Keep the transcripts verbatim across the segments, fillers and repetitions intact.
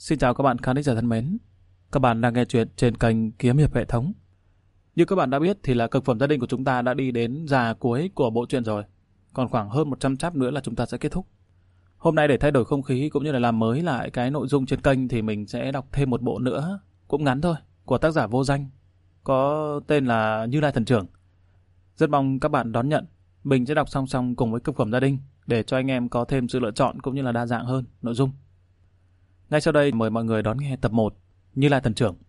Xin chào các bạn khán thính giả thân mến. Các bạn đang nghe chuyện trên kênh Kiếm Hiệp Hệ Thống. Như các bạn đã biết thì là cực phẩm gia đình của chúng ta đã đi đến già cuối của bộ truyện rồi. Còn khoảng hơn một trăm chap nữa là chúng ta sẽ kết thúc. Hôm nay để thay đổi không khí cũng như là làm mới lại cái nội dung trên kênh thì mình sẽ đọc thêm một bộ nữa, cũng ngắn thôi, của tác giả vô danh, có tên là Như Lai Thần Trưởng. Rất mong các bạn đón nhận. Mình sẽ đọc song song cùng với cực phẩm gia đình để cho anh em có thêm sự lựa chọn cũng như là đa dạng hơn nội dung. Ngay sau đây mời mọi người đón nghe tập một Như Lai Thần Trưởng.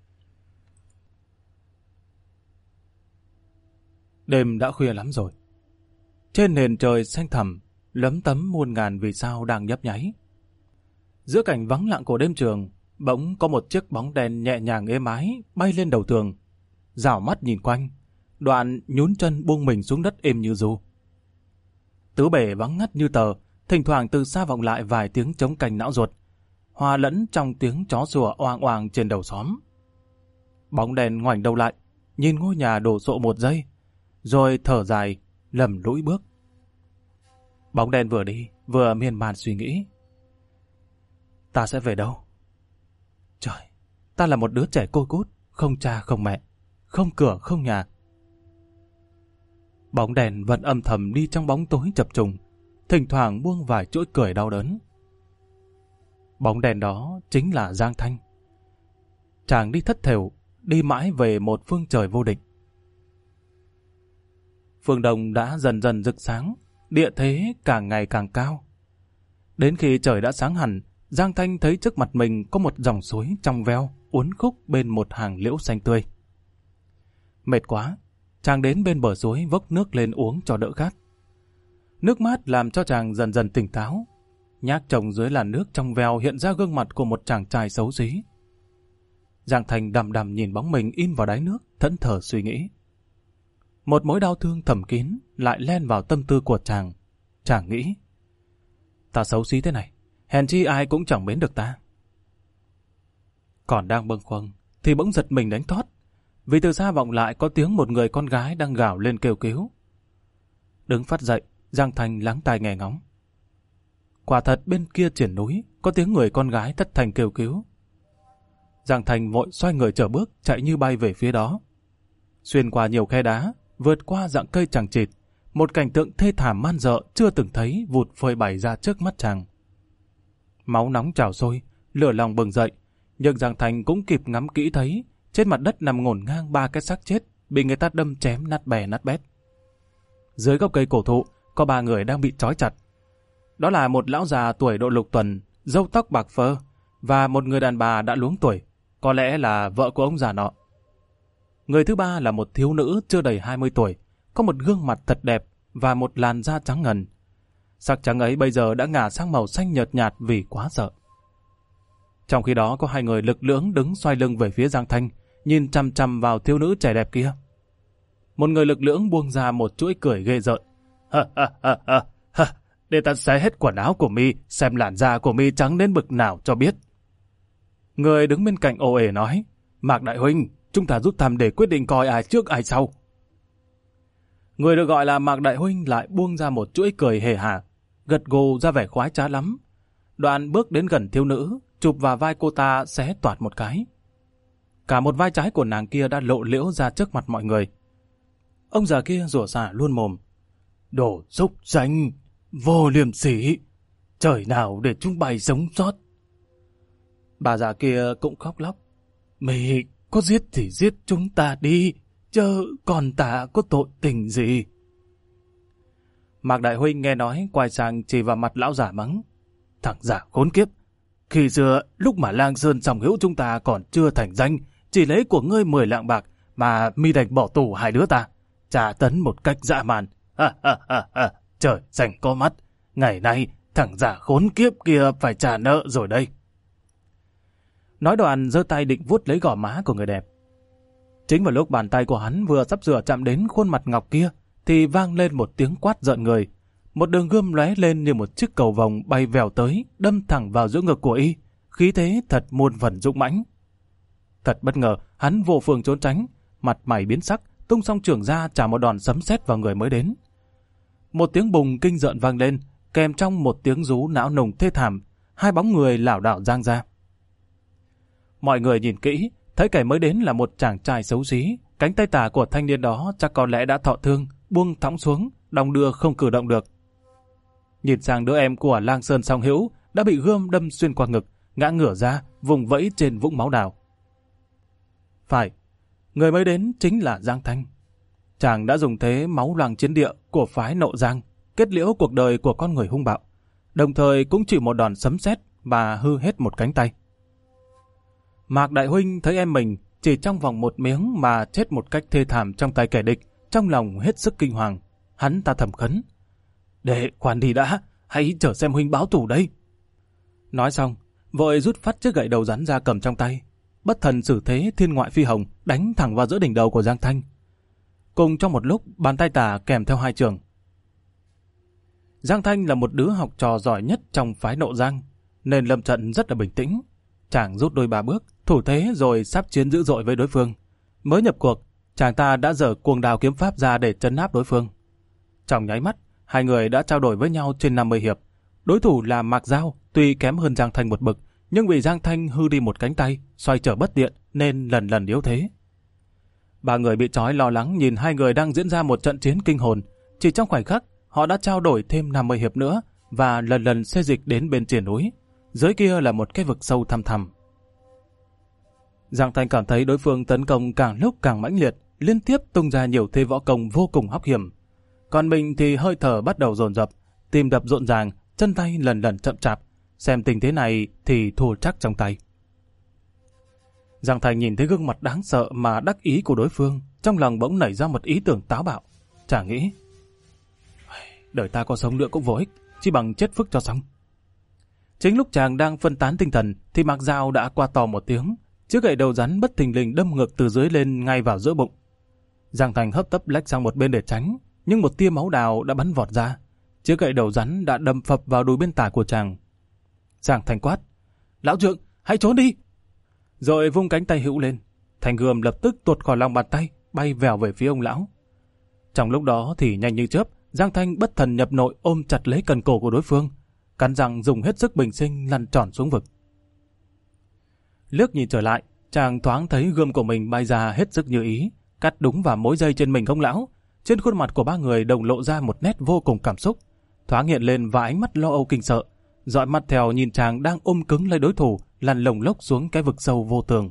Đêm đã khuya lắm rồi. Trên nền trời xanh thẳm, lấm tấm muôn ngàn vì sao đang nhấp nháy. Giữa cảnh vắng lặng của đêm trường, bỗng có một chiếc bóng đen nhẹ nhàng êm ái bay lên đầu tường, rảo mắt nhìn quanh, đoạn nhún chân buông mình xuống đất êm như ru. Tứ bề vắng ngắt như tờ, thỉnh thoảng từ xa vọng lại vài tiếng trống cành não ruột, hòa lẫn trong tiếng chó sủa oang oang trên đầu xóm. Bóng đèn ngoảnh đầu lại, nhìn ngôi nhà đổ sộ một giây, rồi thở dài, lầm lũi bước. Bóng đèn vừa đi, vừa miên man suy nghĩ. Ta sẽ về đâu? Trời, ta là một đứa trẻ côi cút, không cha không mẹ, không cửa không nhà. Bóng đèn vẫn âm thầm đi trong bóng tối chập trùng, thỉnh thoảng buông vài chuỗi cười đau đớn. Bóng đèn đó chính là Giang Thanh. Chàng đi thất thểu, đi mãi về một phương trời vô định. Phương Đông đã dần dần rực sáng, địa thế càng ngày càng cao. Đến khi trời đã sáng hẳn, Giang Thanh thấy trước mặt mình có một dòng suối trong veo, uốn khúc bên một hàng liễu xanh tươi. Mệt quá, chàng đến bên bờ suối vốc nước lên uống cho đỡ khát. Nước mát làm cho chàng dần dần tỉnh táo. Nhác trồng dưới làn nước trong veo hiện ra gương mặt của một chàng trai xấu xí. Giang Thành đằm đằm nhìn bóng mình in vào đáy nước, thẫn thờ suy nghĩ. Một mối đau thương thầm kín lại len vào tâm tư của chàng. Chàng nghĩ, ta xấu xí thế này, hèn chi ai cũng chẳng mến được ta. Còn đang bâng khuâng thì bỗng giật mình đánh thót, vì từ xa vọng lại có tiếng một người con gái đang gào lên kêu cứu. Đứng phát dậy, Giang Thành lắng tai nghe ngóng. Quả thật bên kia triển núi có tiếng người con gái thất thanh kêu cứu. Giang Thành vội xoay người chở bước chạy như bay về phía đó. Xuyên qua nhiều khe đá, vượt qua rặng cây chằng chịt, một cảnh tượng thê thảm man dợ chưa từng thấy vụt phơi bày ra trước mắt chàng. Máu nóng trào sôi, lửa lòng bừng dậy, nhưng Giang Thành cũng kịp ngắm kỹ thấy trên mặt đất nằm ngổn ngang ba cái xác chết bị người ta đâm chém nát bè nát bét. Dưới gốc cây cổ thụ có ba người đang bị trói chặt. Đó là một lão già tuổi độ lục tuần, râu tóc bạc phơ, và một người đàn bà đã luống tuổi, có lẽ là vợ của ông già nọ. Người thứ ba là một thiếu nữ chưa đầy hai mươi tuổi, có một gương mặt thật đẹp và một làn da trắng ngần. Sắc trắng ấy bây giờ đã ngả sang màu xanh nhợt nhạt vì quá sợ. Trong khi đó có hai người lực lưỡng đứng xoay lưng về phía Giang Thanh, nhìn chằm chằm vào thiếu nữ trẻ đẹp kia. Một người lực lưỡng buông ra một chuỗi cười ghê rợn. Ha ha ha ha ha, để ta xé hết quần áo của mi, xem làn da của mi trắng đến bực nào cho biết. Người đứng bên cạnh ồ ề nói, Mạc Đại Huynh, chúng ta rút thăm để quyết định coi ai trước ai sau. Người được gọi là Mạc Đại Huynh lại buông ra một chuỗi cười hề hà, gật gù ra vẻ khoái trá lắm. Đoạn bước đến gần thiếu nữ, chụp vào vai cô ta xé toạt một cái. Cả một vai trái của nàng kia đã lộ liễu ra trước mặt mọi người. Ông già kia rủa xả luôn mồm. Đồ súc sanh, vô liêm sỉ, trời nào để chúng bay sống sót. Bà già kia cũng khóc lóc. Mày có giết thì giết chúng ta đi, chứ còn ta có tội tình gì. Mạc Đại Huynh nghe nói quay sang chỉ vào mặt lão giả mắng. Thằng giả khốn kiếp, khi xưa lúc mà Lang Sơn sòng hữu chúng ta còn chưa thành danh, chỉ lấy của ngươi mười lạng bạc mà mi đành bỏ tù hai đứa ta, trả tấn một cách dã man. Ha ha ha ha, trời xanh có mắt, ngày nay thằng giả khốn kiếp kia phải trả nợ rồi đây. Nói đoạn giơ tay định vuốt lấy gò má của người đẹp. Chính vào lúc bàn tay của hắn vừa sắp sửa chạm đến khuôn mặt ngọc kia thì vang lên một tiếng quát giận người. Một đường gươm lóe lên như một chiếc cầu vồng bay vèo tới, đâm thẳng vào giữa ngực của y, khí thế thật muôn phần dũng mãnh. Thật bất ngờ, hắn vô phương trốn tránh, mặt mày biến sắc, tung song trường ra trả một đòn sấm sét vào người mới đến. Một tiếng bùng kinh rợn vang lên, kèm trong một tiếng rú não nùng thê thảm, hai bóng người lảo đảo giang ra. Mọi người nhìn kỹ, thấy kẻ mới đến là một chàng trai xấu xí. Cánh tay tả của thanh niên đó chắc có lẽ đã thọ thương, buông thõng xuống, đong đưa không cử động được. Nhìn sang đứa em của Lang Sơn Song Hữu đã bị gươm đâm xuyên qua ngực, ngã ngửa ra, vùng vẫy trên vũng máu đào. Phải, người mới đến chính là Giang Thanh. Chàng đã dùng thế máu loằng chiến địa của phái Nộ Giang, kết liễu cuộc đời của con người hung bạo, đồng thời cũng chịu một đòn sấm sét mà hư hết một cánh tay. Mạc đại huynh thấy em mình chỉ trong vòng một miếng mà chết một cách thê thảm trong tay kẻ địch, trong lòng hết sức kinh hoàng. Hắn ta thầm khấn: "Đệ khoan đi đã, hãy chờ xem huynh báo thù đây." Nói xong, vội rút phát chiếc gậy đầu rắn ra cầm trong tay, bất thần xử thế thiên ngoại phi hồng đánh thẳng vào giữa đỉnh đầu của Giang Thanh. Cùng trong một lúc, bàn tay tả kèm theo hai trường. Giang Thanh là một đứa học trò giỏi nhất trong phái Nộ Giang, nên lâm trận rất là bình tĩnh. Chàng rút đôi ba bước, thủ thế rồi sắp chiến dữ dội với đối phương. Mới nhập cuộc, chàng ta đã giở cuồng đao kiếm pháp ra để trấn áp đối phương. Trong nháy mắt, hai người đã trao đổi với nhau trên năm mươi hiệp. Đối thủ là Mạc Giao, tuy kém hơn Giang Thanh một bậc, nhưng vì Giang Thanh hư đi một cánh tay, xoay trở bất tiện nên lần lần yếu thế. Ba người bị trói lo lắng nhìn hai người đang diễn ra một trận chiến kinh hồn. Chỉ trong khoảnh khắc, họ đã trao đổi thêm năm mươi hiệp nữa và lần lần xê dịch đến bên triển núi. Dưới kia là một cái vực sâu thăm thẳm. Giang Thanh cảm thấy đối phương tấn công càng lúc càng mãnh liệt, liên tiếp tung ra nhiều thế võ công vô cùng hóc hiểm. Còn mình thì hơi thở bắt đầu dồn dập, tim đập rộn ràng, chân tay lần lần chậm chạp. Xem tình thế này thì thua chắc trong tay. Giang Thanh nhìn thấy gương mặt đáng sợ mà đắc ý của đối phương, trong lòng bỗng nảy ra một ý tưởng táo bạo. Chàng nghĩ, đời ta có sống nữa cũng vô ích, chỉ bằng chết phức cho xong. Chính lúc chàng đang phân tán tinh thần thì Mạc Giao đã qua to một tiếng, chiếc gậy đầu rắn bất thình lình đâm ngược từ dưới lên ngay vào giữa bụng. Giang Thanh hấp tấp lách sang một bên để tránh, nhưng một tia máu đào đã bắn vọt ra. Chiếc gậy đầu rắn đã đâm phập vào đùi bên tả của chàng. Giang Thanh quát: "Lão trượng, hãy trốn đi!" Rồi vung cánh tay hữu lên, thanh gươm lập tức tuột khỏi lòng bàn tay, bay vèo về phía ông lão. Trong lúc đó thì nhanh như chớp, Giang Thanh bất thần nhập nội ôm chặt lấy cần cổ của đối phương, cắn răng dùng hết sức bình sinh lăn tròn xuống vực. Liếc nhìn trở lại, chàng thoáng thấy gươm của mình bay ra hết sức như ý, cắt đúng vào mối dây trên mình ông lão. Trên khuôn mặt của ba người đồng lộ ra một nét vô cùng cảm xúc, thoáng hiện lên vài ánh mắt lo âu kinh sợ, dõi mắt theo nhìn chàng đang ôm cứng lấy đối thủ, lăn lồng lốc xuống cái vực sâu vô tường.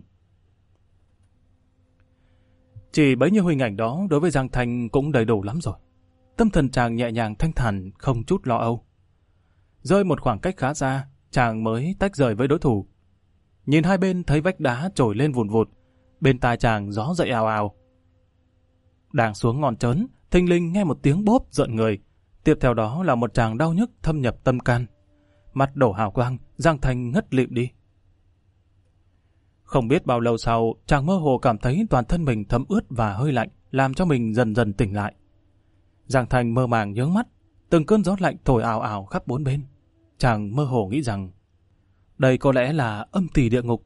Chỉ bấy nhiêu hình ảnh đó đối với Giang Thanh cũng đầy đủ lắm rồi. Tâm thần chàng nhẹ nhàng thanh thản, không chút lo âu. Rơi một khoảng cách khá xa, chàng mới tách rời với đối thủ. Nhìn hai bên thấy vách đá trồi lên vùn vụt, bên tai chàng gió dậy ào ào. Đang xuống ngọn trớn, thình lình nghe một tiếng bốp giận người, tiếp theo đó là một tràng đau nhức thâm nhập tâm can. Mặt đổ hào quang, Giang Thanh ngất lịm đi. Không biết bao lâu sau, chàng mơ hồ cảm thấy toàn thân mình thấm ướt và hơi lạnh, làm cho mình dần dần tỉnh lại. Giang Thanh mơ màng nhướng mắt, từng cơn gió lạnh thổi ào ào khắp bốn bên. Chàng mơ hồ nghĩ rằng đây có lẽ là âm tỳ địa ngục.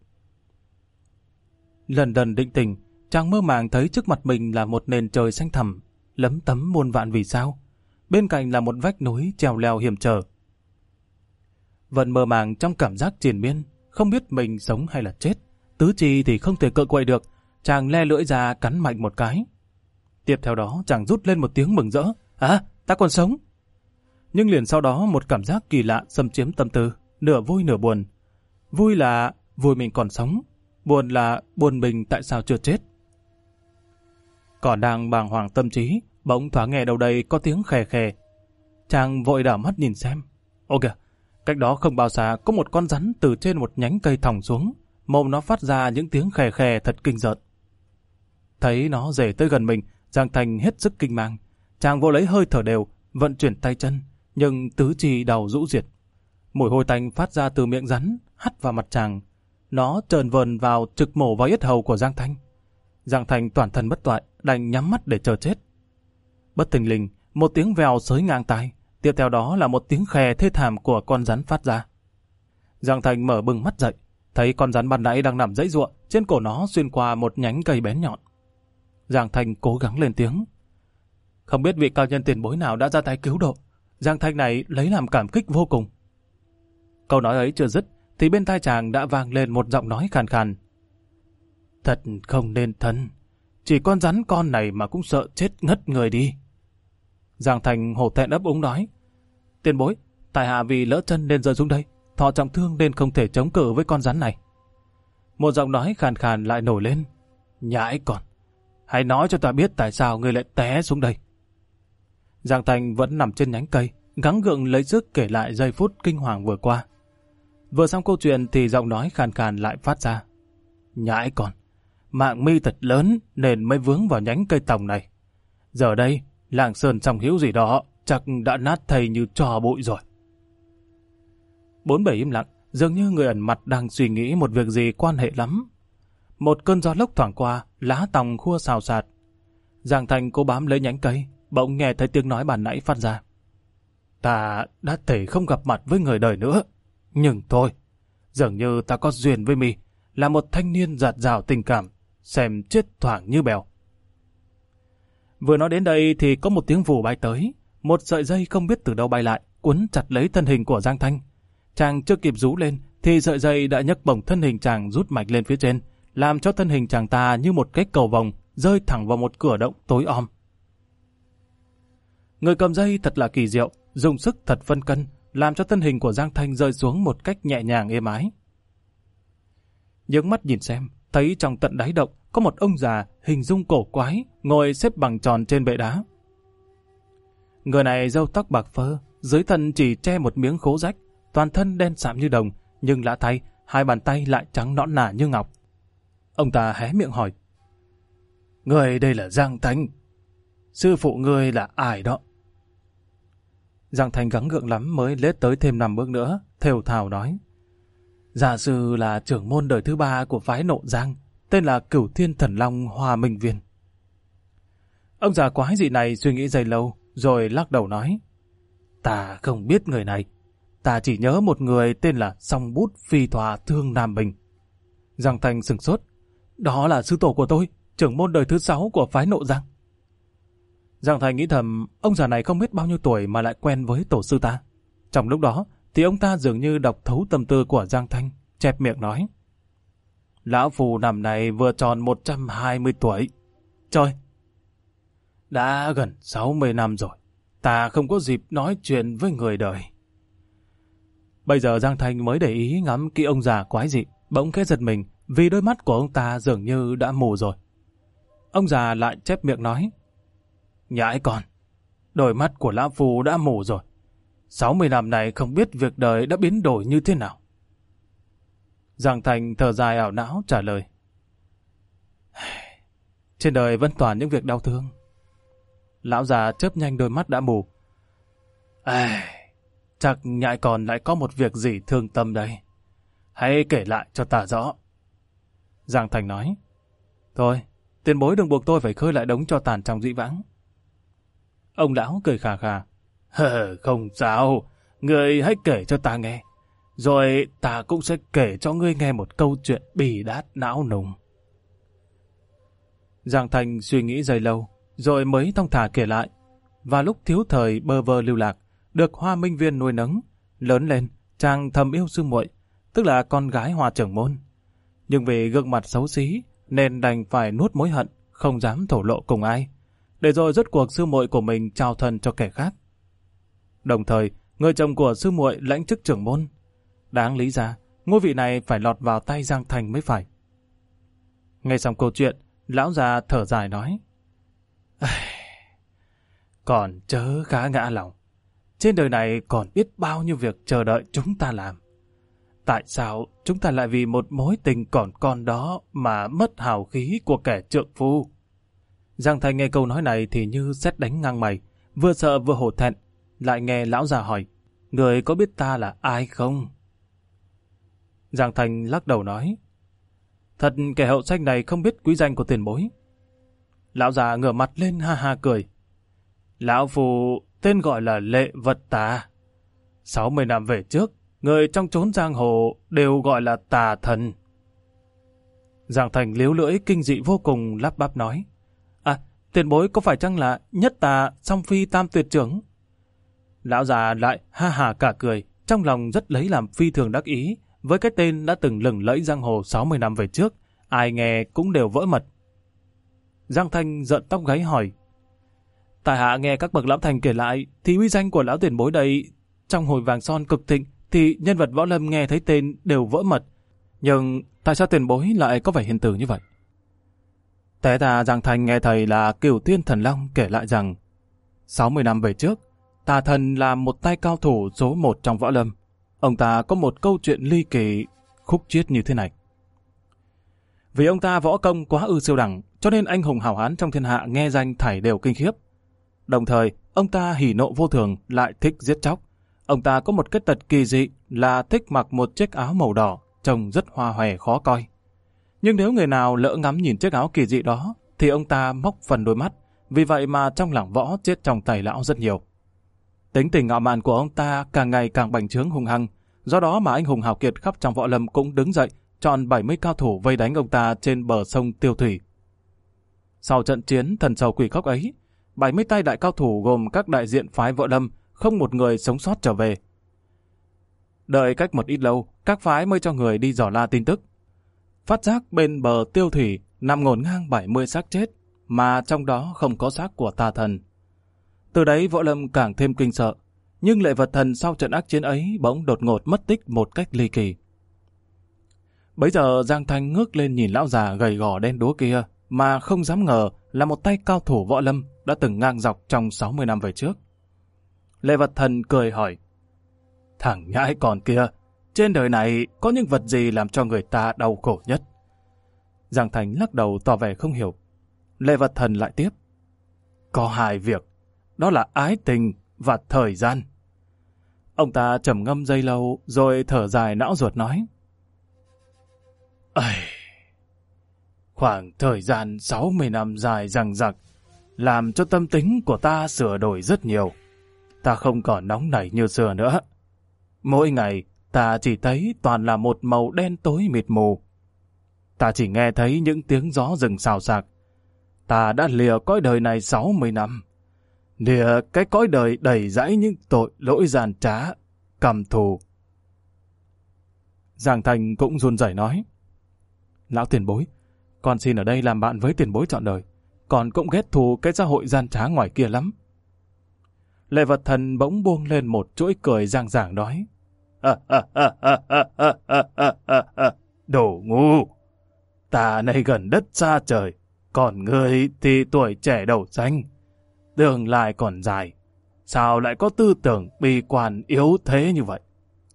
Lần lần định tình, chàng mơ màng thấy trước mặt mình là một nền trời xanh thẳm, lấm tấm muôn vạn vì sao. Bên cạnh là một vách núi trèo leo hiểm trở. Vẫn mơ màng trong cảm giác triền miên, không biết mình sống hay là chết. Tứ chi thì không thể cựa quậy được, chàng le lưỡi ra cắn mạnh một cái. Tiếp theo đó chàng rút lên một tiếng mừng rỡ: "À, ta còn sống!" Nhưng liền sau đó một cảm giác kỳ lạ xâm chiếm tâm tư, nửa vui nửa buồn. Vui là vui mình còn sống, buồn là buồn mình tại sao chưa chết. Còn đang bàng hoàng tâm trí, bỗng thoáng nghe đâu đây có tiếng khè khè. Chàng vội đảo mắt nhìn xem. Ô kìa, cách đó không bao xa có một con rắn từ trên một nhánh cây thòng xuống, mồm nó phát ra những tiếng khè khè thật kinh rợn. Thấy nó rể tới gần mình, Giang Thanh hết sức kinh mang. Chàng vô lấy hơi thở đều, vận chuyển tay chân, nhưng tứ chi đau rũ diệt. Mùi hôi tanh phát ra từ miệng rắn, hắt vào mặt chàng. Nó trờn vờn vào trực mổ vào yết hầu của Giang Thanh. Giang Thanh toàn thân bất toại, đành nhắm mắt để chờ chết. Bất thình lình, một tiếng vèo xới ngang tai, tiếp theo đó là một tiếng khè thê thảm của con rắn phát ra. Giang Thanh mở bừng mắt dậy, thấy con rắn ban nãy đang nằm giãy giụa, trên cổ nó xuyên qua một nhánh cây bén nhọn. Giang Thanh cố gắng lên tiếng: "Không biết vị cao nhân tiền bối nào đã ra tay cứu độ." Giang Thanh này lấy làm cảm kích vô cùng. Câu nói ấy chưa dứt thì bên tai chàng đã vang lên một giọng nói khàn khàn: Thật không nên thân. Chỉ con rắn con này mà cũng sợ chết ngất người đi. Giang Thành hổ thẹn ấp úng nói. Tiền bối, tại hạ vì lỡ chân nên rơi xuống đây. Thọ trọng thương nên không thể chống cự với con rắn này. Một giọng nói khàn khàn lại nổi lên. Nhãi con, hãy nói cho ta biết tại sao ngươi lại té xuống đây. Giang Thành vẫn nằm trên nhánh cây, gắng gượng lấy sức kể lại giây phút kinh hoàng vừa qua. Vừa xong câu chuyện thì giọng nói khàn khàn lại phát ra. Nhãi con, mạng mi thật lớn nên mới vướng vào nhánh cây tòng này. Giờ đây, làng sơn song hiếu gì đó chắc đã nát thây như trò bụi rồi. Bốn bề im lặng, dường như người ẩn mặt đang suy nghĩ một việc gì quan hệ lắm. Một cơn gió lốc thoảng qua, lá tòng khua xào xạc. Giang Thành cố bám lấy nhánh cây, bỗng nghe thấy tiếng nói bàn nãy phát ra. Ta đã thể không gặp mặt với người đời nữa. Nhưng thôi, dường như ta có duyên với mi, là một thanh niên dạt dào tình cảm, xem chết thoảng như bèo. Vừa nói đến đây thì có một tiếng vù bay tới, một sợi dây không biết từ đâu bay lại, quấn chặt lấy thân hình của Giang Thanh. Chàng chưa kịp rú lên thì sợi dây đã nhấc bổng thân hình chàng rút mạch lên phía trên, làm cho thân hình chàng ta như một cái cầu vồng rơi thẳng vào một cửa động tối om. Người cầm dây thật là kỳ diệu, dùng sức thật phân cân, làm cho thân hình của Giang Thanh rơi xuống một cách nhẹ nhàng êm ái. Nhướng mắt nhìn xem, thấy trong tận đáy động có một ông già hình dung cổ quái ngồi xếp bằng tròn trên bệ đá. Người này râu tóc bạc phơ, dưới thân chỉ che một miếng khố rách, toàn thân đen sạm như đồng, nhưng lạ thay, hai bàn tay lại trắng nõn nà như ngọc. Ông ta hé miệng hỏi. Người đây là Giang Thanh. Sư phụ người là ai đó? Giang Thanh gắng gượng lắm mới lết tới thêm năm bước nữa, thều thào nói. Gia sư là trưởng môn đời thứ ba của phái Nộ Giang, tên là Cửu Thiên Thần Long Hoa Minh Viên. Ông già quái dị này suy nghĩ giây lâu, rồi lắc đầu nói. Ta không biết người này, ta chỉ nhớ một người tên là Song Bút Phi Thòa Thương Nam Bình. Giang Thanh sửng sốt. Đó là sư tổ của tôi, trưởng môn đời thứ sáu của phái Nộ Giang. Giang Thành nghĩ thầm, ông già này không biết bao nhiêu tuổi mà lại quen với tổ sư ta. Trong lúc đó, thì ông ta dường như đọc thấu tâm tư của Giang Thanh, chép miệng nói. Lão phù năm này vừa tròn một trăm hai mươi tuổi. Trời! Đã gần sáu mươi năm rồi, ta không có dịp nói chuyện với người đời. Bây giờ Giang Thanh mới để ý ngắm kỹ ông già quái dị, bỗng khẽ giật mình vì đôi mắt của ông ta dường như đã mù rồi. Ông già lại chép miệng nói. Nhãi con, đôi mắt của lão phu đã mù rồi. sáu mươi năm này không biết việc đời đã biến đổi như thế nào. Giang Thành thở dài ảo não trả lời. Trên đời vẫn toàn những việc đau thương. Lão già chớp nhanh đôi mắt đã mù. À, chắc nhãi con lại có một việc gì thương tâm đây. Hãy kể lại cho ta rõ. Giang Thành nói. Thôi, tiền bối đừng buộc tôi phải khơi lại đống tro tàn trong dĩ vãng. Ông lão cười khà khà. Hờ, không sao, ngươi hãy kể cho ta nghe. Rồi ta cũng sẽ kể cho ngươi nghe một câu chuyện bì đát não nùng. Giang Thành suy nghĩ giây lâu, rồi mới thong thả kể lại. Và lúc thiếu thời bơ vơ lưu lạc, được Hoa Minh Viên nuôi nấng, lớn lên, chàng thầm yêu sư muội, tức là con gái Hoa trưởng môn. Nhưng vì gương mặt xấu xí, nên đành phải nuốt mối hận, không dám thổ lộ cùng ai, để rồi rốt cuộc sư muội của mình trao thân cho kẻ khác. Đồng thời, người chồng của sư muội lãnh chức trưởng môn. Đáng lý ra, ngôi vị này phải lọt vào tay Giang Thành mới phải. Nghe xong câu chuyện, lão già thở dài nói. Còn chớ khá ngã lòng. Trên đời này còn biết bao nhiêu việc chờ đợi chúng ta làm. Tại sao chúng ta lại vì một mối tình còn con đó mà mất hào khí của kẻ trượng phu? Giang Thành nghe câu nói này thì như sét đánh ngang mày, vừa sợ vừa hổ thẹn, lại nghe lão già hỏi, người có biết ta là ai không? Giang Thành lắc đầu nói, thật kẻ hậu sách này không biết quý danh của tiền bối. Lão già ngửa mặt lên ha ha cười. Lão phù tên gọi là Lệ Vật Tà. sáu mươi năm về trước, người trong chốn giang hồ đều gọi là tà thần. Giang Thành liếu lưỡi kinh dị vô cùng, lắp bắp nói, à, tiền bối có phải chăng là nhất tà song phi tam tuyệt trưởng? Lão già lại ha ha cả cười, trong lòng rất lấy làm phi thường đắc ý với cái tên đã từng lừng lẫy giang hồ sáu mươi năm về trước, ai nghe cũng đều vỡ mật. Giang Thanh giận tóc gáy hỏi, tại hạ nghe các bậc lão thành kể lại thì uy danh của lão tiền bối đây trong hồi vàng son cực thịnh thì nhân vật võ lâm nghe thấy tên đều vỡ mật. Nhưng tại sao tiền bối lại có vẻ hiền từ như vậy? Té ra Giang Thanh nghe thầy là Cửu Thiên Thần Long kể lại rằng sáu mươi năm về trước, Tà Thần là một tay cao thủ số một trong võ lâm. Ông ta có một câu chuyện ly kỳ khúc chiết như thế này. Vì ông ta võ công quá ư siêu đẳng, cho nên anh hùng hào hán trong thiên hạ nghe danh thảy đều kinh khiếp. Đồng thời, ông ta hỉ nộ vô thường, lại thích giết chóc. Ông ta có một cái tật kỳ dị là thích mặc một chiếc áo màu đỏ, trông rất hoa hòe khó coi. Nhưng nếu người nào lỡ ngắm nhìn chiếc áo kỳ dị đó, thì ông ta móc phần đôi mắt, vì vậy mà trong làng võ chết trong tay lão rất nhiều. Tính tình ngạo mạn của ông ta càng ngày càng bành trướng hung hăng, do đó mà anh hùng hào kiệt khắp trong võ lâm cũng đứng dậy, chọn bảy mươi cao thủ vây đánh ông ta trên bờ sông Tiêu Thủy. Sau trận chiến thần sầu quỷ khóc ấy, bảy mươi tay đại cao thủ gồm các đại diện phái võ lâm, không một người sống sót trở về. Đợi cách một ít lâu, các phái mới cho người đi dò la tin tức. Phát giác bên bờ Tiêu Thủy nằm ngổn ngang bảy mươi xác chết, mà trong đó không có xác của Tà Thần. Từ đấy võ lâm càng thêm kinh sợ, nhưng Lệ Vật Thần sau trận ác chiến ấy bỗng đột ngột mất tích một cách ly kỳ. Bấy giờ Giang Thanh ngước lên nhìn lão già gầy gò đen đúa kia, mà không dám ngờ là một tay cao thủ võ lâm đã từng ngang dọc trong sáu mươi năm về trước. Lệ Vật Thần cười hỏi, thằng nhãi còn kia, trên đời này có những vật gì làm cho người ta đau khổ nhất? Giang Thành lắc đầu tỏ vẻ không hiểu. Lệ Vật Thần lại tiếp, có hai việc, đó là ái tình và thời gian. Ông ta trầm ngâm giây lâu rồi thở dài não ruột nói, Ây, khoảng thời gian sáu mươi năm dài dằng dặc làm cho tâm tính của ta sửa đổi rất nhiều. Ta không còn nóng nảy như xưa nữa. Mỗi ngày ta chỉ thấy toàn là một màu đen tối mịt mù. Ta chỉ nghe thấy những tiếng gió rừng xào xạc. Ta đã lìa cõi đời này sáu mươi năm. Lìa cái cõi đời đầy dẫy những tội lỗi gian trá, căm thù. Giang Thành cũng run rẩy nói, lão tiền bối, con xin ở đây làm bạn với tiền bối trọn đời. Con cũng ghét thù cái xã hội gian trá ngoài kia lắm. Lệ Vật Thần bỗng buông lên một chuỗi cười giang giảng nói, à, à, à, à, à, à, à, à, à, à, đồ ngu. Ta này gần đất xa trời, còn ngươi thì tuổi trẻ đầu xanh. Tương lai còn dài, sao lại có tư tưởng bi quan yếu thế như vậy?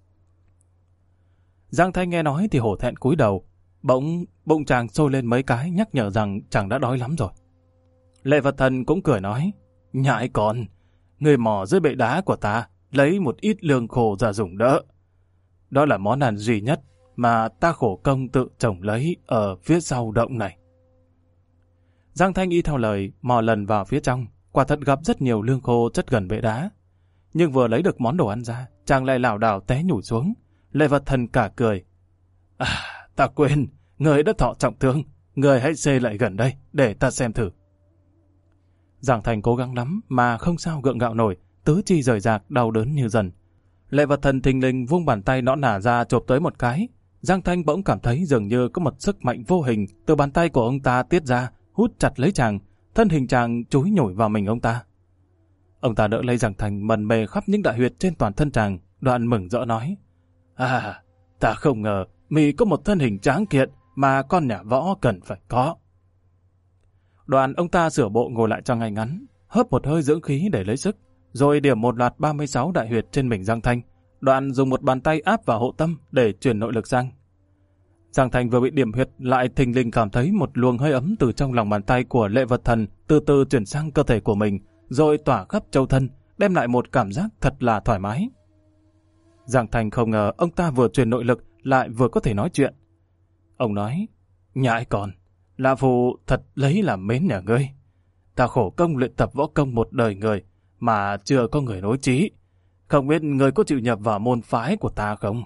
Giang Thanh nghe nói thì hổ thẹn cúi đầu, bỗng bụng chàng sôi lên mấy cái nhắc nhở rằng chàng đã đói lắm rồi. Lệ Vật Thần cũng cười nói, nhãi con, người mò dưới bệ đá của ta, lấy một ít lương khô ra dùng đỡ. Đó là món ăn duy nhất mà ta khổ công tự trồng lấy ở phía sau động này. Giang Thanh y theo lời, mò lần vào phía trong, quả thật gặp rất nhiều lương khô chất gần bệ đá. Nhưng vừa lấy được món đồ ăn ra, chàng lại lảo đảo té nhủi xuống. Lệ Vật Thần cả cười, à, ta quên, người đã thọ trọng thương, người hãy xê lại gần đây để ta xem thử. Giang Thành cố gắng lắm mà không sao gượng gạo nổi, tứ chi rời rạc đau đớn như dần. Lệ Vật Thần thình lình vung bàn tay nõn nả ra chộp tới một cái. Giang Thanh bỗng cảm thấy dường như có một sức mạnh vô hình từ bàn tay của ông ta tiết ra, hút chặt lấy chàng, thân hình chàng chúi nhồi vào mình ông ta. Ông ta đỡ lấy Giang Thành mần mề khắp những đại huyệt trên toàn thân chàng, đoạn mừng rỡ nói, à, ta không ngờ mì có một thân hình tráng kiện mà con nhà võ cần phải có. Đoạn ông ta sửa bộ ngồi lại cho ngay ngắn, hớp một hơi dưỡng khí để lấy sức, rồi điểm một loạt ba mươi sáu đại huyệt trên mình Giang Thanh. Đoạn dùng một bàn tay áp vào hộ tâm để truyền nội lực sang. Giang Thanh vừa bị điểm huyệt lại thình lình cảm thấy một luồng hơi ấm từ trong lòng bàn tay của Lệ Vật Thần từ từ chuyển sang cơ thể của mình, rồi tỏa khắp châu thân, đem lại một cảm giác thật là thoải mái. Giang Thanh không ngờ ông ta vừa truyền nội lực lại vừa có thể nói chuyện. Ông nói, nhãi con, Lạ Phù thật lấy làm mến nhà ngươi. Ta khổ công luyện tập võ công một đời người mà chưa có người nối trí. Không biết người có chịu nhập vào môn phái của ta không?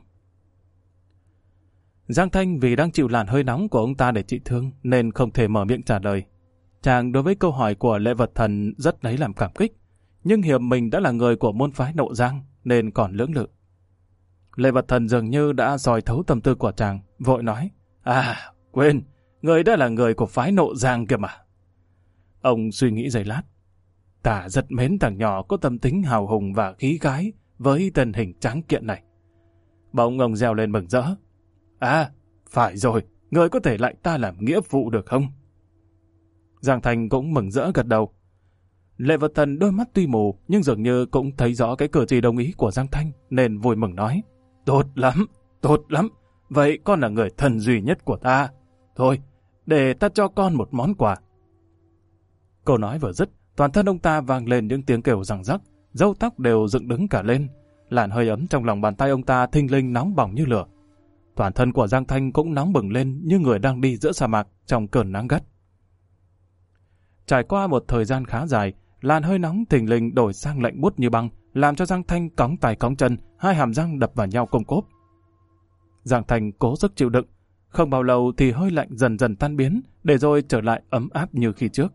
Giang Thanh vì đang chịu làn hơi nóng của ông ta để trị thương nên không thể mở miệng trả lời. Chàng đối với câu hỏi của Lệ Vật Thần rất lấy làm cảm kích, nhưng hiểm mình đã là người của môn phái Nộ Giang nên còn lưỡng lự. Lệ Vật Thần dường như đã dòi thấu tâm tư của chàng, vội nói, à, quên, Người đã là người của phái Nộ Giang kìa mà. Ông suy nghĩ giây lát. Ta rất mến thằng nhỏ có tâm tính hào hùng và khí gái với thân hình tráng kiện này. Bỗng ông reo lên mừng rỡ. À, phải rồi, người có thể lại ta làm nghĩa vụ được không? Giang Thành cũng mừng rỡ gật đầu. Lệ Vật Thần đôi mắt tuy mù nhưng dường như cũng thấy rõ cái cử chỉ đồng ý của Giang Thanh nên vui mừng nói. Tốt lắm, tốt lắm, vậy con là người thân duy nhất của ta. Thôi, để ta cho con một món quà. Câu nói vừa dứt, toàn thân ông ta vang lên những tiếng kêu răng rắc, râu tóc đều dựng đứng cả lên. Làn hơi ấm trong lòng bàn tay ông ta thinh linh nóng bỏng như lửa. Toàn thân của Giang Thanh cũng nóng bừng lên như người đang đi giữa sa mạc trong cơn nắng gắt. Trải qua một thời gian khá dài, làn hơi nóng thình lình đổi sang lạnh buốt như băng, làm cho Giang Thanh cóng tay cóng chân, hai hàm răng đập vào nhau côm cốp. Giang Thanh cố sức chịu đựng, không bao lâu thì hơi lạnh dần dần tan biến, để rồi trở lại ấm áp như khi trước.